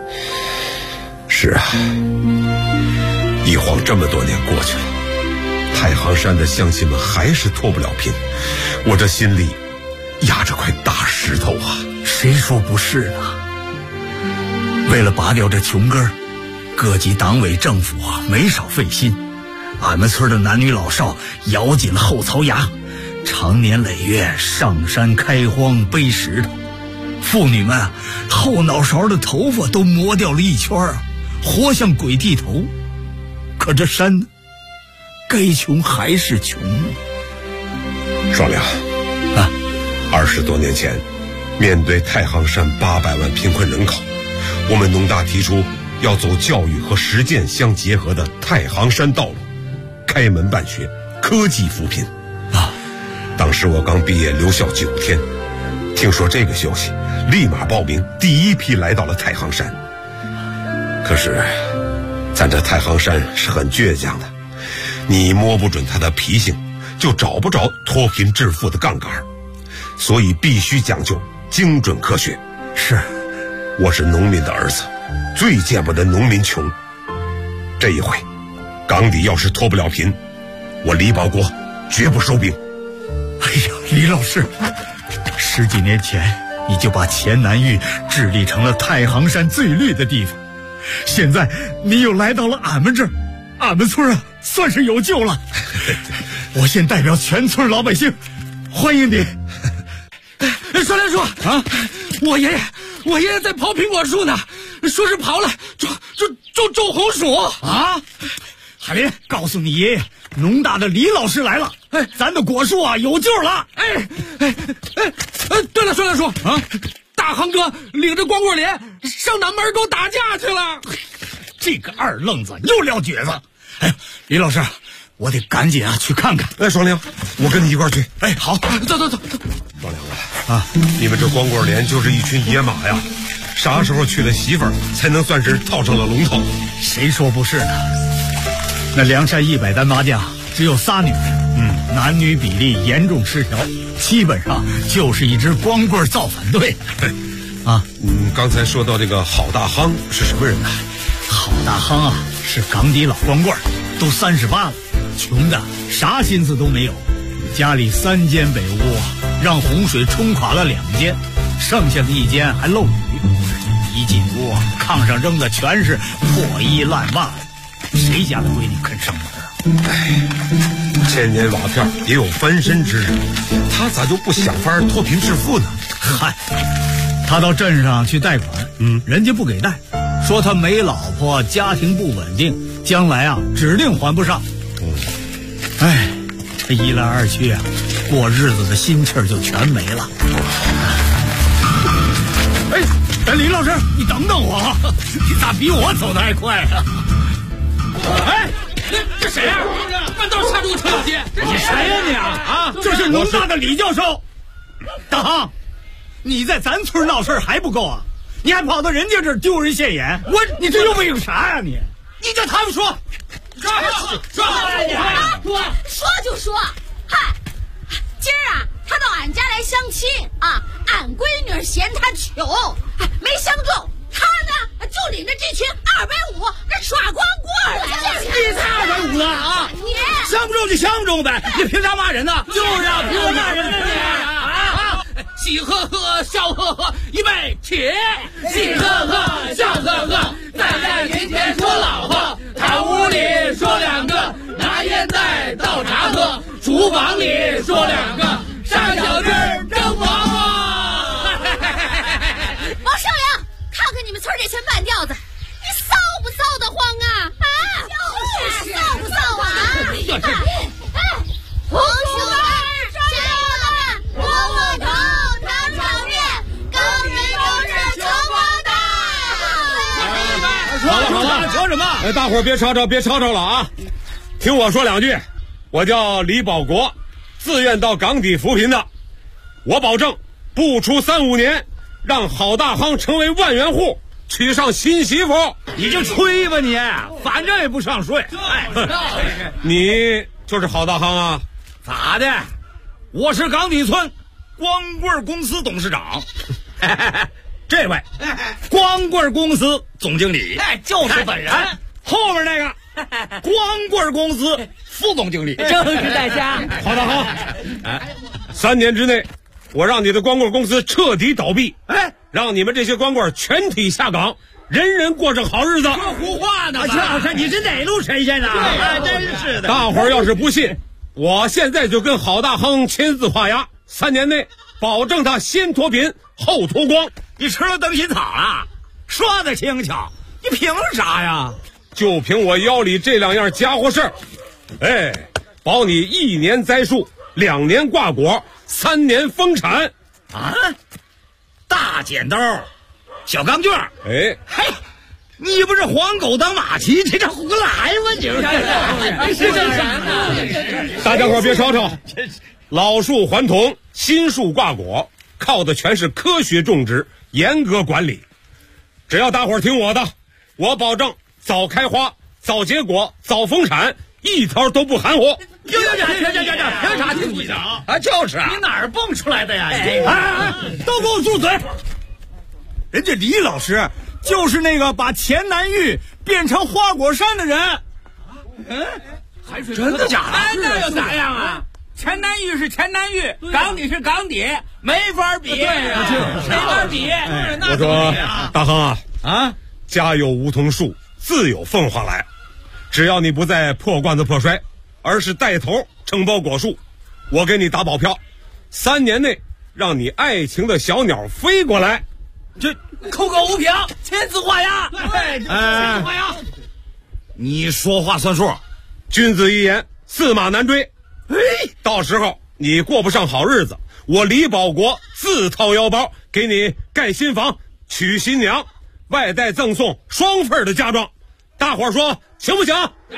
[SPEAKER 19] 是啊，一晃这么多年过去了， 太行山的乡亲们还是脱不了贫，我这心里压着块大石头啊！
[SPEAKER 5] 谁说不是呢？为了拔掉这穷根儿，各级党委政府啊没少费心。俺们村的男女老少咬紧了后槽牙，长年累月上山开荒背石头。妇女们啊，后脑勺的头发都磨掉了一圈啊，活像鬼剃头。可这山呢，该穷还是穷啊！
[SPEAKER 19] 双良啊，20多年前，面对太行山800万贫困人口，我们农大提出要走教育和实践相结合的太行山道路，开门办学，科技扶贫啊！当时我刚毕业留校9天，听说这个消息，立马报名，第一批来到了太行山。可是咱这太行山是很倔强的，你摸不准它的脾性，就找不着脱贫致富的杠杆，所以必须讲究精准科学。
[SPEAKER 5] 是，
[SPEAKER 19] 我是农民的儿子，最见不得农民穷。这一回岗底要是脱不了贫，我李保国绝不收兵。
[SPEAKER 5] 哎呀，李老师，10几年前你就把黔南峪治理成了太行山最绿的地方，现在你又来到了俺们这儿，俺们村啊算是有救了。我先代表全村老百姓欢迎你。
[SPEAKER 12] 双良叔啊，我爷爷在刨苹果树呢，说是刨了种红薯
[SPEAKER 5] 啊。海林，告诉你爷爷，农大的李老师来了，咱的果树啊有救了。
[SPEAKER 12] 对了，双良叔啊，大航哥领着光棍连上南门沟打架去了。
[SPEAKER 5] 这个二愣子又撂蹶子。哎，李老师，我得赶紧啊去看看。
[SPEAKER 19] 双良，我跟你一块去。
[SPEAKER 5] 好，
[SPEAKER 19] 走。双良啊，你们这光棍连就是一群野马呀，啥时候娶了媳妇儿才能算是套上了龙头？
[SPEAKER 5] 谁说不是呢？那梁山100单麻将只有仨女人，男女比例严重失调，基本上就是一支光棍造反队。啊，
[SPEAKER 19] 刚才说到这个郝大夯是什么人呢？
[SPEAKER 5] 郝大夯啊，是岗底老光棍，都38了，穷的啥心思都没有，家里3间北屋让洪水冲垮了2间，剩下的1间还漏雨。一进屋，炕上扔的全是破衣烂袜，谁家的闺女肯上门啊？
[SPEAKER 19] 千年瓦片也有翻身之日，他咋就不想法脱贫致富呢？
[SPEAKER 5] 嗨，他到镇上去贷款，人家不给贷，说他没老婆，家庭不稳定，将来啊指定还不上。这一来二去啊，过日子的心气儿就全没了。李老师，你等等我，你咋比我走得还快啊？
[SPEAKER 12] 这谁呀？半道插住车小姐，
[SPEAKER 5] 你谁呀你啊？这是农大的李教授。大夯，你在咱村闹事还不够啊？你还跑到人家这儿丢人现眼，你这又为了啥呀你叫他们说。
[SPEAKER 20] 说就说，嗨，今儿啊，他到俺家来相亲啊，俺闺女嫌他穷，没相中，他呢就领着这群250这耍光棍来了。
[SPEAKER 12] 你才250呢啊！
[SPEAKER 20] 你
[SPEAKER 12] 相不中就相不中呗，你凭啥骂人呢？就是啊，凭啥骂人呢？喜呵呵，笑呵呵，预备起！喜呵呵，笑呵呵，站在庭前说老话，堂屋里说2个，拿烟袋倒茶喝，厨房里说2个，上小鸡儿蒸黄瓜。
[SPEAKER 20] 王少阳，看看你们村这群半吊子，你臊不臊得慌啊？就是臊不臊啊？同学们，家人们，窝头糖炒面，钢人都是穷光蛋。
[SPEAKER 12] 好了，说什么？大伙儿别吵吵了啊！听我说2句，我叫李保国，自愿到岗底扶贫的，我保证不出3、5年，让郝大夯成为万元户，娶上新媳妇。
[SPEAKER 5] 你就吹吧你，反正也不上税。
[SPEAKER 12] 你就是郝大夯啊？
[SPEAKER 5] 咋的？我是岗底村光棍公司董事长，这位光棍公司总经理，
[SPEAKER 12] 就是本人。
[SPEAKER 5] 后面那个光棍公司副总经理，
[SPEAKER 12] 正是在下。
[SPEAKER 19] 好的好，3年之内，我让你的光棍公司彻底倒闭，让你们这些光棍全体下岗，人人过上好日子。
[SPEAKER 5] 说胡话呢吧？你是哪路神仙啊？真是的。
[SPEAKER 19] 大伙儿要是不信，我现在就跟郝大亨签字画押，3年内保证他先脱贫后脱光。
[SPEAKER 5] 你吃了灯芯草了？说的轻巧，你凭啥呀？
[SPEAKER 19] 就凭我腰里这2样家伙事儿，保你1年栽树，2年挂果，3年丰产。
[SPEAKER 5] 啊！大剪刀，小钢卷，
[SPEAKER 19] 嘿，
[SPEAKER 5] 你不是黄狗当马骑，这叫胡来吗？你是这啥呢？
[SPEAKER 19] 大家伙别吵吵，老树还童，新树挂果，靠的全是科学种植，严格管理。只要大伙儿听我的，我保证早开花、早结果、早丰产，一条都不含糊。
[SPEAKER 5] 凭啥听你的啊？就是啊，你哪儿蹦出来的呀？都给我住嘴！人家李老师就是那个把钱南玉变成花果山的人。
[SPEAKER 12] 海水
[SPEAKER 5] 真的假的？
[SPEAKER 12] 那又咋样啊？钱南玉是钱南玉，港底是港底，没法比，没法比。
[SPEAKER 19] 我说大亨啊，家有梧桐树，自有凤凰来。只要你不再破罐子破摔，而是带头承包果树，我给你打保票，3年内让你爱情的小鸟飞过来。
[SPEAKER 5] 这扣个无凭，签字画押。
[SPEAKER 12] 签字画押。
[SPEAKER 5] 你说话算数，
[SPEAKER 19] 君子一言，驷马难追。到时候你过不上好日子，我李保国自掏腰包给你盖新房、娶新娘，外带赠送双份的嫁妆。大伙儿说行不行？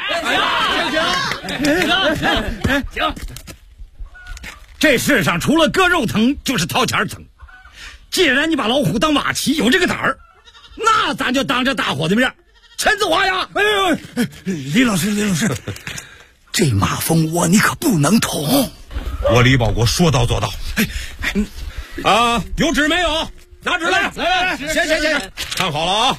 [SPEAKER 5] 行。这世上除了割肉疼，就是掏钱疼。既然你把老虎当马骑，有这个胆儿，那咱就当着大伙的面签字画押。李老师，这马蜂窝你可不能捅。
[SPEAKER 19] 我李保国说到做到。有纸没有？拿纸来！
[SPEAKER 5] 来，行，
[SPEAKER 19] 看好了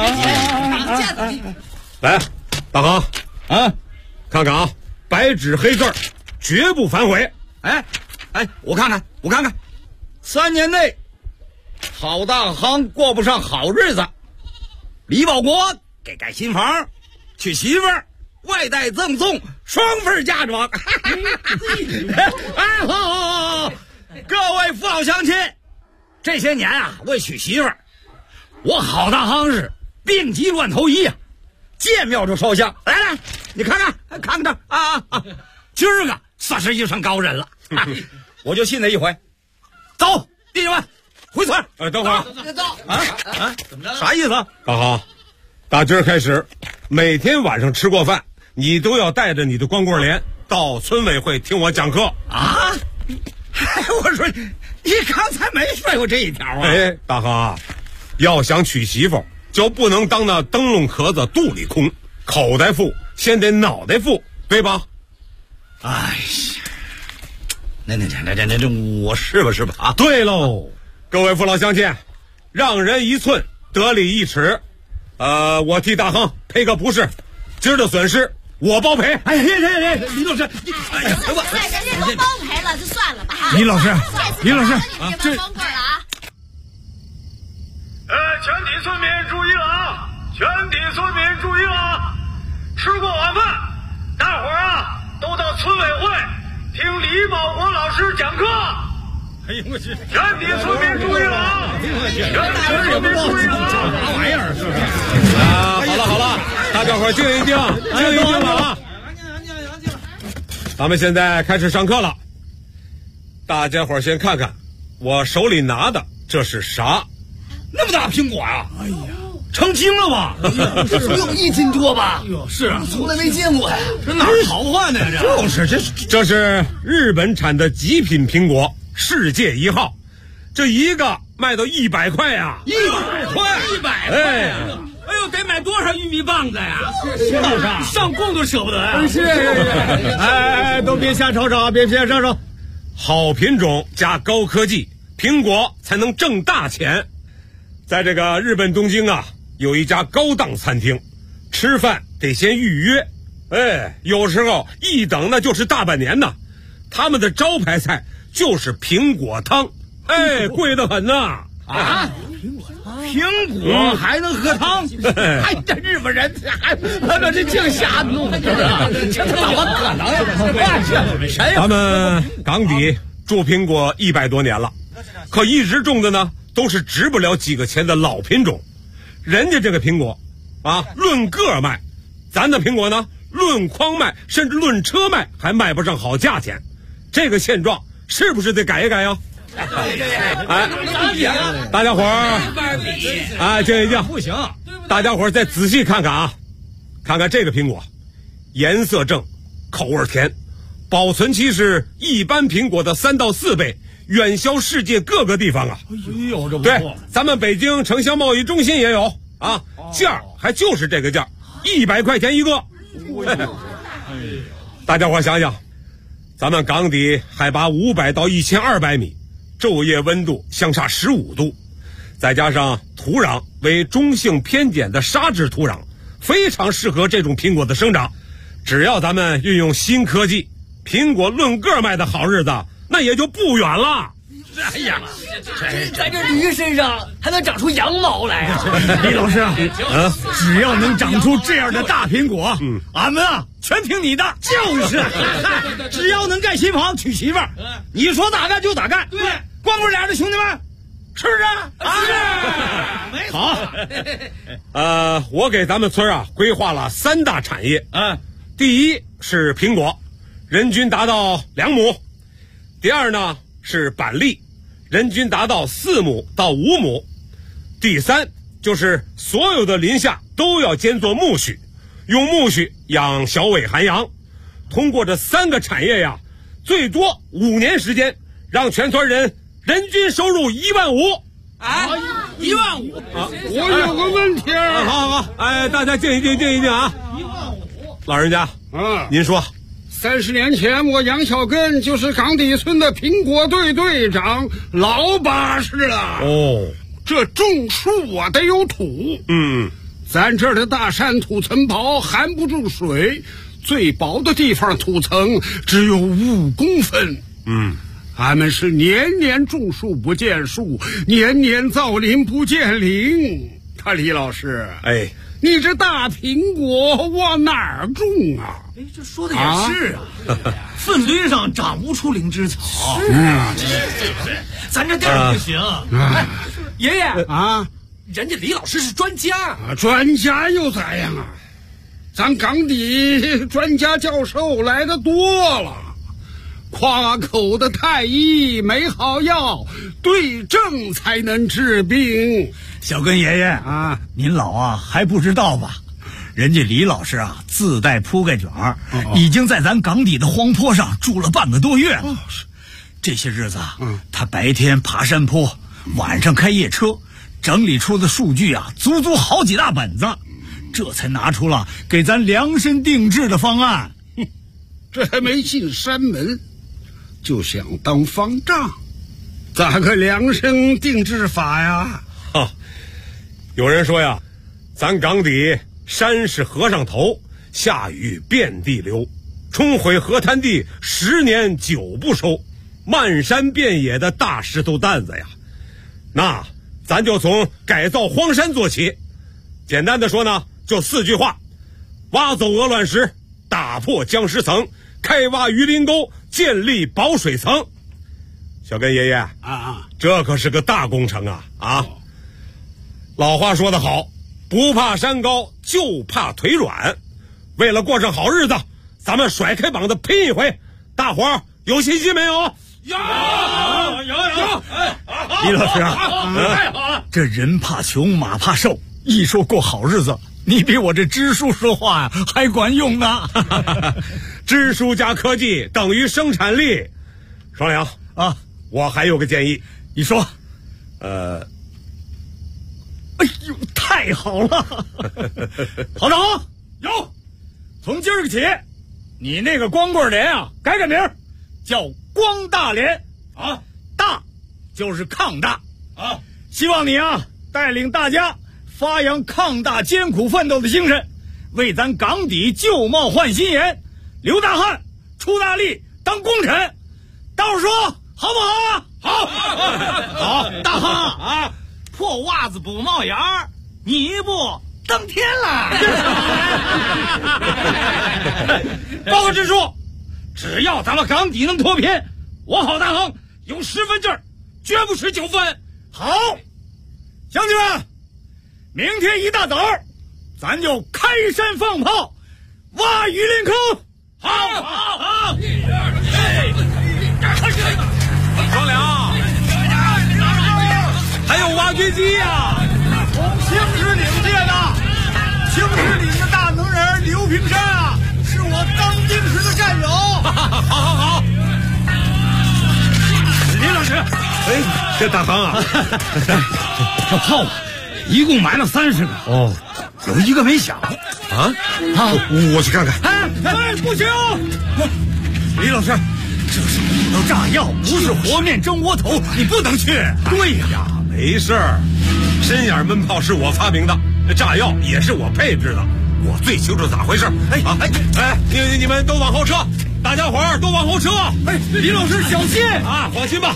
[SPEAKER 19] 来，大航看看啊，白纸黑字，绝不反悔。
[SPEAKER 5] 我看看，3年内郝大航过不上好日子，李保国给盖新房，娶媳妇儿，外带赠送双份嫁妆。好，各位父老乡亲，这些年啊，为娶媳妇儿，我郝大航是病急乱投医啊，见庙就烧香。来，你看看这啊，今儿个算是遇上高人了。我就信他一回。走，弟兄们，回村。
[SPEAKER 19] 等会儿。
[SPEAKER 12] 走
[SPEAKER 5] 怎么着？啥意思？
[SPEAKER 19] 大航，打今儿开始，每天晚上吃过饭，你都要带着你的光棍连到村委会听我讲课
[SPEAKER 5] 啊！我说你刚才没说过这一条啊？
[SPEAKER 19] 大航，要想娶媳妇，就不能当那灯笼壳子肚里空，口袋富先得脑袋富，对吧？
[SPEAKER 5] 哎呀，那我是吧啊？
[SPEAKER 19] 对喽，各位父老乡亲，让人1寸，得理1尺。我替大亨赔个不是，今儿的损失我包赔。
[SPEAKER 5] 李老师，
[SPEAKER 20] 人家都包赔了，就算了吧。
[SPEAKER 10] 李老师，
[SPEAKER 20] 这光棍了啊！
[SPEAKER 21] 全体村民注意了啊！吃过晚饭，大伙儿都到村委会听李保国老师讲课。
[SPEAKER 5] 哎呦我去！
[SPEAKER 21] 全体村民注意了啊！
[SPEAKER 5] 啥玩意儿是不是？
[SPEAKER 19] 好了，大家伙静一静了啊！咱们现在开始上课了。大家伙先看看我手里拿的这是啥？
[SPEAKER 5] 那么大苹果啊！哎呀，成精了吧？
[SPEAKER 12] 有1斤多吧？
[SPEAKER 5] 是啊，
[SPEAKER 12] 从来没见过呀！
[SPEAKER 5] 这哪儿淘换的呀？
[SPEAKER 19] 这是日本产的极品苹果，世界1号，这一个卖到100块呀
[SPEAKER 5] ！100块！100块！哎呦，得买多少玉米棒子呀？是啊，上供都舍不得呀！
[SPEAKER 12] 是。
[SPEAKER 19] 都别瞎吵吵，别瞎吵吵。好品种加高科技，苹果才能挣大钱。在这个日本东京啊，有一家高档餐厅， 吃饭得先预约，有时候一等那就是大半年呢。他们的招牌菜就是苹果汤，贵得很呐。
[SPEAKER 5] 啊，苹果还能喝汤？这日本人还把这酱瞎弄，这怎么可能呀？
[SPEAKER 19] 咱们港底种苹果100多年了，可一直种的呢都是值不了几个钱的老品种。人家这个苹果啊，论个卖，咱的苹果呢论筐卖，甚至论车卖，还卖不上好价钱。这个现状是不是得改一改呀？大家伙儿，静一静，
[SPEAKER 5] 不行，
[SPEAKER 19] 大家伙儿再仔细看看啊，看看这个苹果，颜色正，口味甜，保存期是一般苹果的3到4倍，远销世界各个地方啊！
[SPEAKER 5] 哎呦，这不错。
[SPEAKER 19] 对，咱们北京城乡贸易中心也有啊，价还就是这个价，100块钱一个。大家伙儿想想，咱们港底海拔500到1200米。昼夜温度相差15度，再加上土壤为中性偏碱的沙质土壤，非常适合这种苹果的生长。只要咱们运用新科技，苹果论个卖的好日子那也就不远了。
[SPEAKER 5] 哎呀，在这驴身上还能长出羊毛来啊！李老师，只要能长出这样的大苹果，俺们啊全听你的。就是，只要能盖新房娶媳妇儿，你说咋干就咋干。对，光棍俩的兄弟们，吃啊！是，
[SPEAKER 19] 好。我给咱们村啊规划了3大产业。第一是苹果，人均达到2亩；第二呢是板栗，人均达到4亩到5亩；第三就是所有的林下都要兼做苜蓿，用苜蓿养小尾寒羊。通过这3个产业呀，最多5年时间，让全村人人均收入15000。
[SPEAKER 5] 15000。
[SPEAKER 21] 我有个问题。
[SPEAKER 19] 好，大家静一静啊。老人家，您说。
[SPEAKER 21] 30年前，我杨小根就是港底村的苹果队队长，老把式了。这种树啊得有土。咱这儿的大山土层薄，含不住水，最薄的地方土层只有5公分。俺们是年年种树不见树，年年造林不见林。李老师，你这大苹果往哪儿种啊？
[SPEAKER 5] 这说的也是啊，粪堆上长不出灵芝草。是啊，咱这地儿不行。爷爷啊，人家李老师是专家。
[SPEAKER 21] 专家又咋样啊？咱港底专家教授来的多了，夸口的太医没好药，对症才能治病。
[SPEAKER 5] 小根爷爷啊，您老啊还不知道吧？人家李老师啊自带铺盖卷，已经在咱港底的荒坡上住了半个多月了。这些日子啊，他白天爬山坡，晚上开夜车，整理出的数据啊足足好几大本子，这才拿出了给咱量身定制的方案。
[SPEAKER 21] 这还没进山门就想当方丈，咋个量身定制法呀？
[SPEAKER 19] 有人说呀，咱港底山是和尚头，下雨遍地流，冲毁河滩地10年久不收，漫山遍野的大石头担子呀。那咱就从改造荒山做起，简单的说呢，就4句话：挖走鹅卵石，打破僵尸层，开挖鱼鳞沟，建立保水层。小根爷爷这可是个大工程啊！老话说得好，不怕山高，就怕腿软。为了过上好日子，咱们甩开膀子拼一回，大伙儿有信心没有？
[SPEAKER 21] 有！
[SPEAKER 5] 李老师
[SPEAKER 21] 太好了！
[SPEAKER 5] 这人怕穷，马怕瘦，一说过好日子，你比我这支书说话呀还管用呢。
[SPEAKER 19] 支书加科技等于生产力。双良啊，我还有个建议，
[SPEAKER 5] 你说。哎呦，太好了！好长有，从今儿个起，你那个光棍连啊，改名叫光大连啊，大就是抗大啊。希望你啊带领大家发扬抗大艰苦奋斗的精神，
[SPEAKER 21] 为咱岗底旧貌换新颜，刘大汉出大力当功臣，到时说好不好啊？好，
[SPEAKER 12] 好，大汉啊，破袜子补帽檐儿，你一步登天了。
[SPEAKER 21] 报告支书，只要咱们岗底能脱贫，我郝大亨有10分劲儿，绝不是9分。好，乡亲们，明天一大早咱就开山放炮，挖榆林坑。好，
[SPEAKER 12] 双良，还有挖掘机呀！
[SPEAKER 21] 从青石岭借的，青石岭的大能人刘平山啊，是我当兵时的战友。好，林老师，
[SPEAKER 19] 这大航啊，
[SPEAKER 21] 这炮啊，一共埋了30个。
[SPEAKER 19] 哦，
[SPEAKER 21] 有一个没响啊！
[SPEAKER 19] 我去看看。
[SPEAKER 21] 哎，不行！李老师，这是木头炸药，不是和面蒸窝头，你不能去。
[SPEAKER 19] 对呀，没事儿，针眼闷炮是我发明的，炸药也是我配置的，我最清楚咋回事。你们都往后撤，大家伙儿都往后撤。
[SPEAKER 21] 李老师小心
[SPEAKER 19] 啊，放心吧。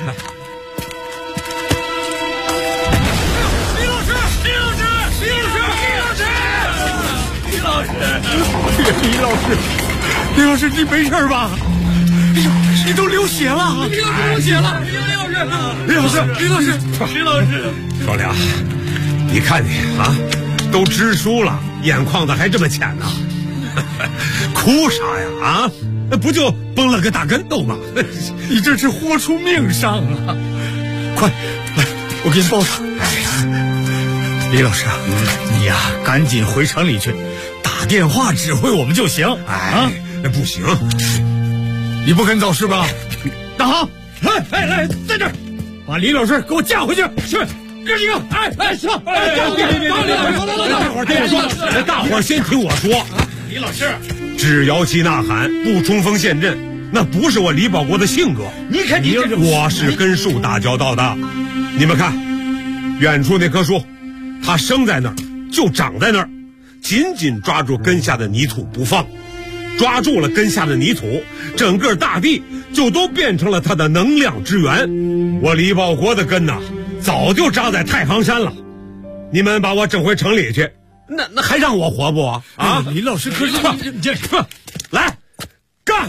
[SPEAKER 21] 李老师，你没事吧？哎呦，你都流血了！
[SPEAKER 12] 流血了！
[SPEAKER 21] 李老师，
[SPEAKER 19] 双良，你看你啊，都支书了，眼眶子还这么浅呢，哭啥呀？啊，那不就崩了个大跟头吗？
[SPEAKER 21] 你这是豁出命伤啊！快来，我给你抱上。李老师，你呀，赶紧回城里去。打电话指挥我们就行。
[SPEAKER 19] 那不行，
[SPEAKER 21] 你不肯走是吧？大航，来，在这儿，把李老师给我架回去。去，哥几个，上！
[SPEAKER 19] 大伙儿先听我说。
[SPEAKER 21] 李老师，
[SPEAKER 19] 只摇旗呐喊，不冲锋陷阵，那不是我李保国的性格。
[SPEAKER 21] 你看你这，
[SPEAKER 19] 我是跟树打交道的。你们看，远处那棵树，它生在那儿，就长在那儿。紧紧抓住根下的泥土不放，抓住了根下的泥土，整个大地就都变成了它的能量之源。我李保国的根呐，早就扎在太行山了。你们把我整回城里去，那还让我活不啊？
[SPEAKER 21] 李老师，可是
[SPEAKER 19] 来干！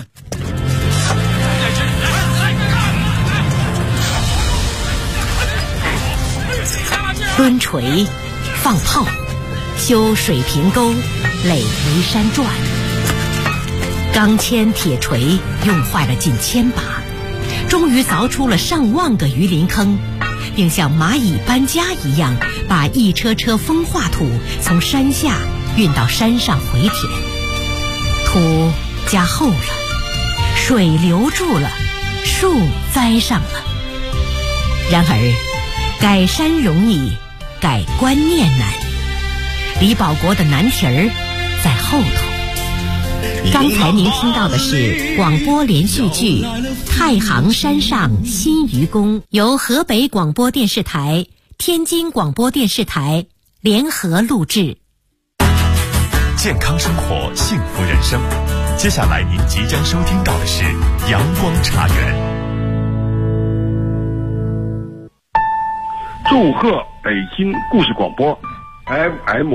[SPEAKER 2] 抡锤，放炮。修水平沟，垒围山转，钢钎铁锤用坏了近1000把，终于凿出了上万个榆林坑，并像蚂蚁搬家一样，把一车车风化土从山下运到山上回填。土加厚了，水留住了，树栽上了。然而，改山容易，改观念难。李保国的难题儿在后头。刚才您听到的是广播连续剧《太行山上新愚公》，由河北广播电视台、天津广播电视台联合录制。
[SPEAKER 13] 健康生活，幸福人生。接下来您即将收听到的是阳光茶园。
[SPEAKER 4] 祝贺北京故事广播 FM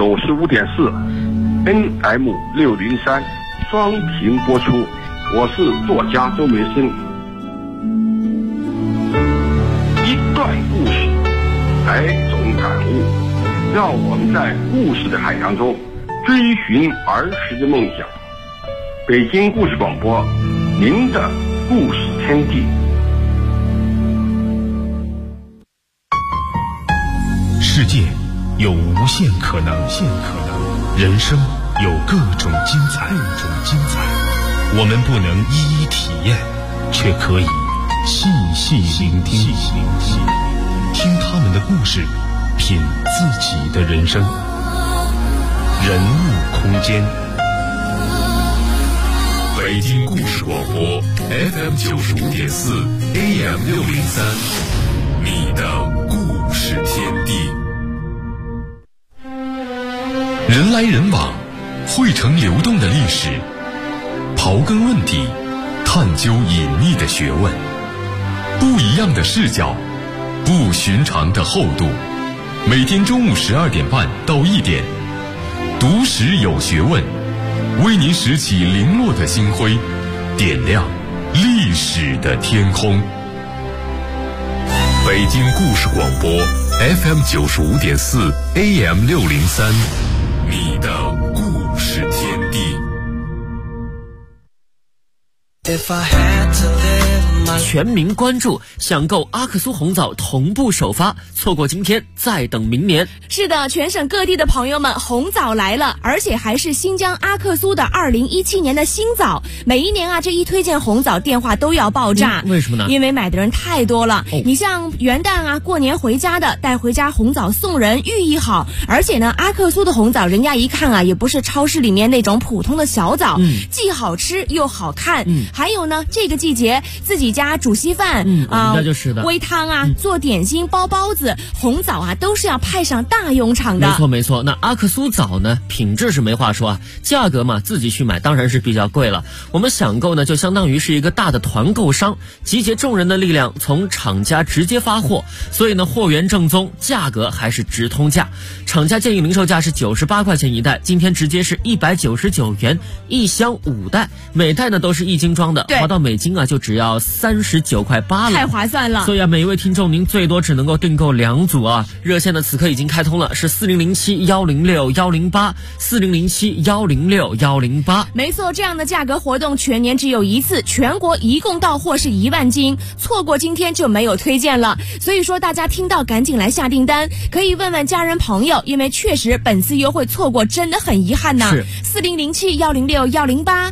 [SPEAKER 4] 95.4 NM 603双频播出，我是作家周梅生。一段故事，100种感悟，让我们在故事的海洋中追寻儿时的梦想。北京故事广播，您的故事天地。
[SPEAKER 22] 世界有无限可能，人生有各种精彩。我们不能一一体验，却可以细细聆听，听他们的故事，品自己的人生。人物空间，
[SPEAKER 13] 北京故事广播 FM 95.4 AM 603，你的故事天地。人来人往，
[SPEAKER 6] 汇成流动的历史，刨根问底，探究隐秘的学问，不一样的视角，不寻常的厚度。每天中午12点半到1点，读史有学问，为您拾起零落的星辉，点亮历史的天空。
[SPEAKER 1] 北京故事广播 FM 95.4 AM 603，你的故事天地。
[SPEAKER 7] 全民关注，想购阿克苏红枣同步首发，错过今天再等明年。
[SPEAKER 23] 是的，全省各地的朋友们，红枣来了，而且还是新疆阿克苏的2017年的新枣。每一年啊，这一推荐红枣电话都要爆炸。
[SPEAKER 7] 为什么呢？
[SPEAKER 23] 因为买的人太多了。你像元旦啊、过年回家的，带回家红枣送人，寓意好。而且呢，阿克苏的红枣，人家一看啊，也不是超市里面那种普通的小枣，既好吃又好看。还有呢，这个季节自己家煮稀饭
[SPEAKER 7] 那就是的，
[SPEAKER 23] 煨汤啊，做点心、包包子，红枣啊都是要派上大用场的。
[SPEAKER 7] 没错。那阿克苏枣呢，品质是没话说啊，价格嘛自己去买当然是比较贵了。我们想购呢，就相当于是一个大的团购商，集结众人的力量，从厂家直接发货，所以呢货源正宗，价格还是直通价。厂家建议零售价是98块钱一袋，今天直接是199元，1箱5袋，每袋呢都是1斤装的，划到每斤啊就只要39块8了，
[SPEAKER 23] 太划算了。
[SPEAKER 7] 所以啊，每一位听众您最多只能够订购2组啊。热线呢此刻已经开通了，是4007-106-108 4007-106-108。
[SPEAKER 23] 没错，这样的价格活动全年只有一次，全国一共到货是1万斤，错过今天就没有推荐了。所以说大家听到赶紧来下订单，可以问问家人朋友，因为确实本次优惠错过真的很遗憾呢。4007-106-108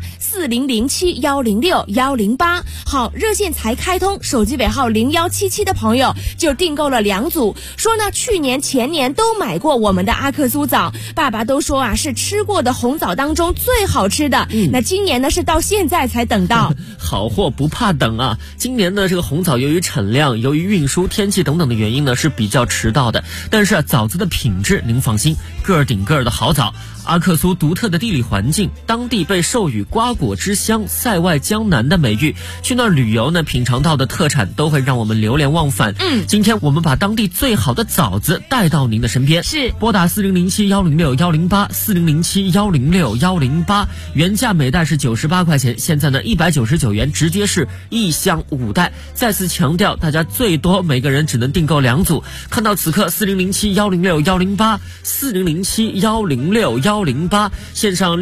[SPEAKER 23] 4007-106-108。好，热线才开通，手机尾号0177的朋友就订购了2组，说呢去年前年都买过我们的阿克苏枣，爸爸都说啊是吃过的红枣当中最好吃的。那今年呢是到现在才等到。
[SPEAKER 7] 好货不怕等啊！今年呢这个红枣由于产量、由于运输、天气等等的原因呢是比较迟到的，但是啊枣子的品质您放心，个儿顶个儿的好枣。阿克苏独特的地理环境，当地被授予瓜果之乡、塞外江南的美誉，去那儿旅游呢，品尝到的特产都会让我们流连忘返。今天我们把当地最好的枣子带到您的身边，
[SPEAKER 23] 是
[SPEAKER 7] 拨打4007-106-108 4007-106-108，原价每袋是98块钱，现在呢199元，直接是1箱5袋。再次强调，大家最多每个人只能订购2组。看到此刻4007-106-108 4007-106-108，线上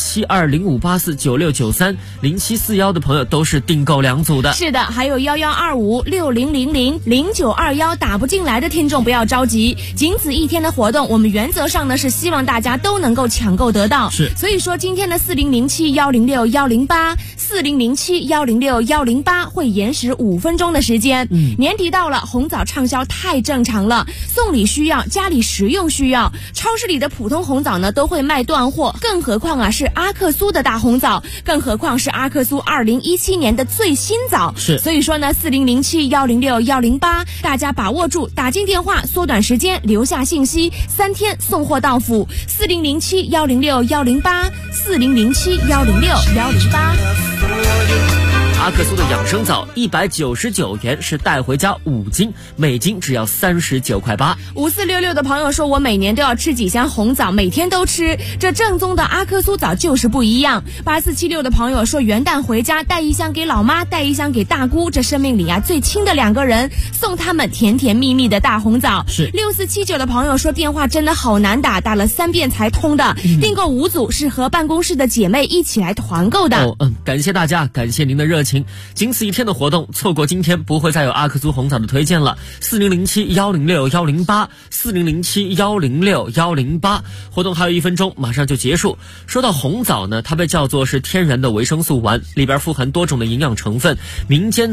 [SPEAKER 7] 667205849693 0741的朋友都是订购2组的。
[SPEAKER 23] 是的，还有112560000921打不进来的听众不要着急，仅此一天的活动，我们原则上呢是希望大家都能够抢购得到。
[SPEAKER 7] 是，
[SPEAKER 23] 所以说今天的4007-106-108 4007-106-108会延时5分钟的时间。年底到了，红枣畅销太正常了，送礼需要，家里食用需要，超市里的普通红枣呢都会卖断货，更何况啊是阿克苏的大红枣，更何况是阿克苏2017年的最新枣。
[SPEAKER 7] 是，
[SPEAKER 23] 所以说呢4007-106-108，大家把握住，打进电话，缩短时间，留下信息，3天送货到府。4007-106-108 4007-106-108。
[SPEAKER 7] 阿克苏的养生枣199元，是带回家5斤，每斤只要39块8。
[SPEAKER 23] 5466的朋友说，我每年都要吃几箱红枣，每天都吃，这正宗的阿克苏枣就是不一样。8476的朋友说，元旦回家带1箱给老妈，带1箱给大姑，这生命里啊最亲的2个人，送他们甜甜蜜蜜的大红枣。
[SPEAKER 7] 是。
[SPEAKER 23] 6479的朋友说，电话真的好难打，打了3遍才通的，订购5组，是和办公室的姐妹一起来团购的。
[SPEAKER 7] 感谢大家，感谢您的热情。仅此一天的活动，错过今天不会再有阿克苏红枣的推荐了。4007-106-108 4007-106-108，活动还有1分钟，马上就结束。说到红枣呢，它被叫做是天然的维生素丸，里边富含多种的营养成分，民间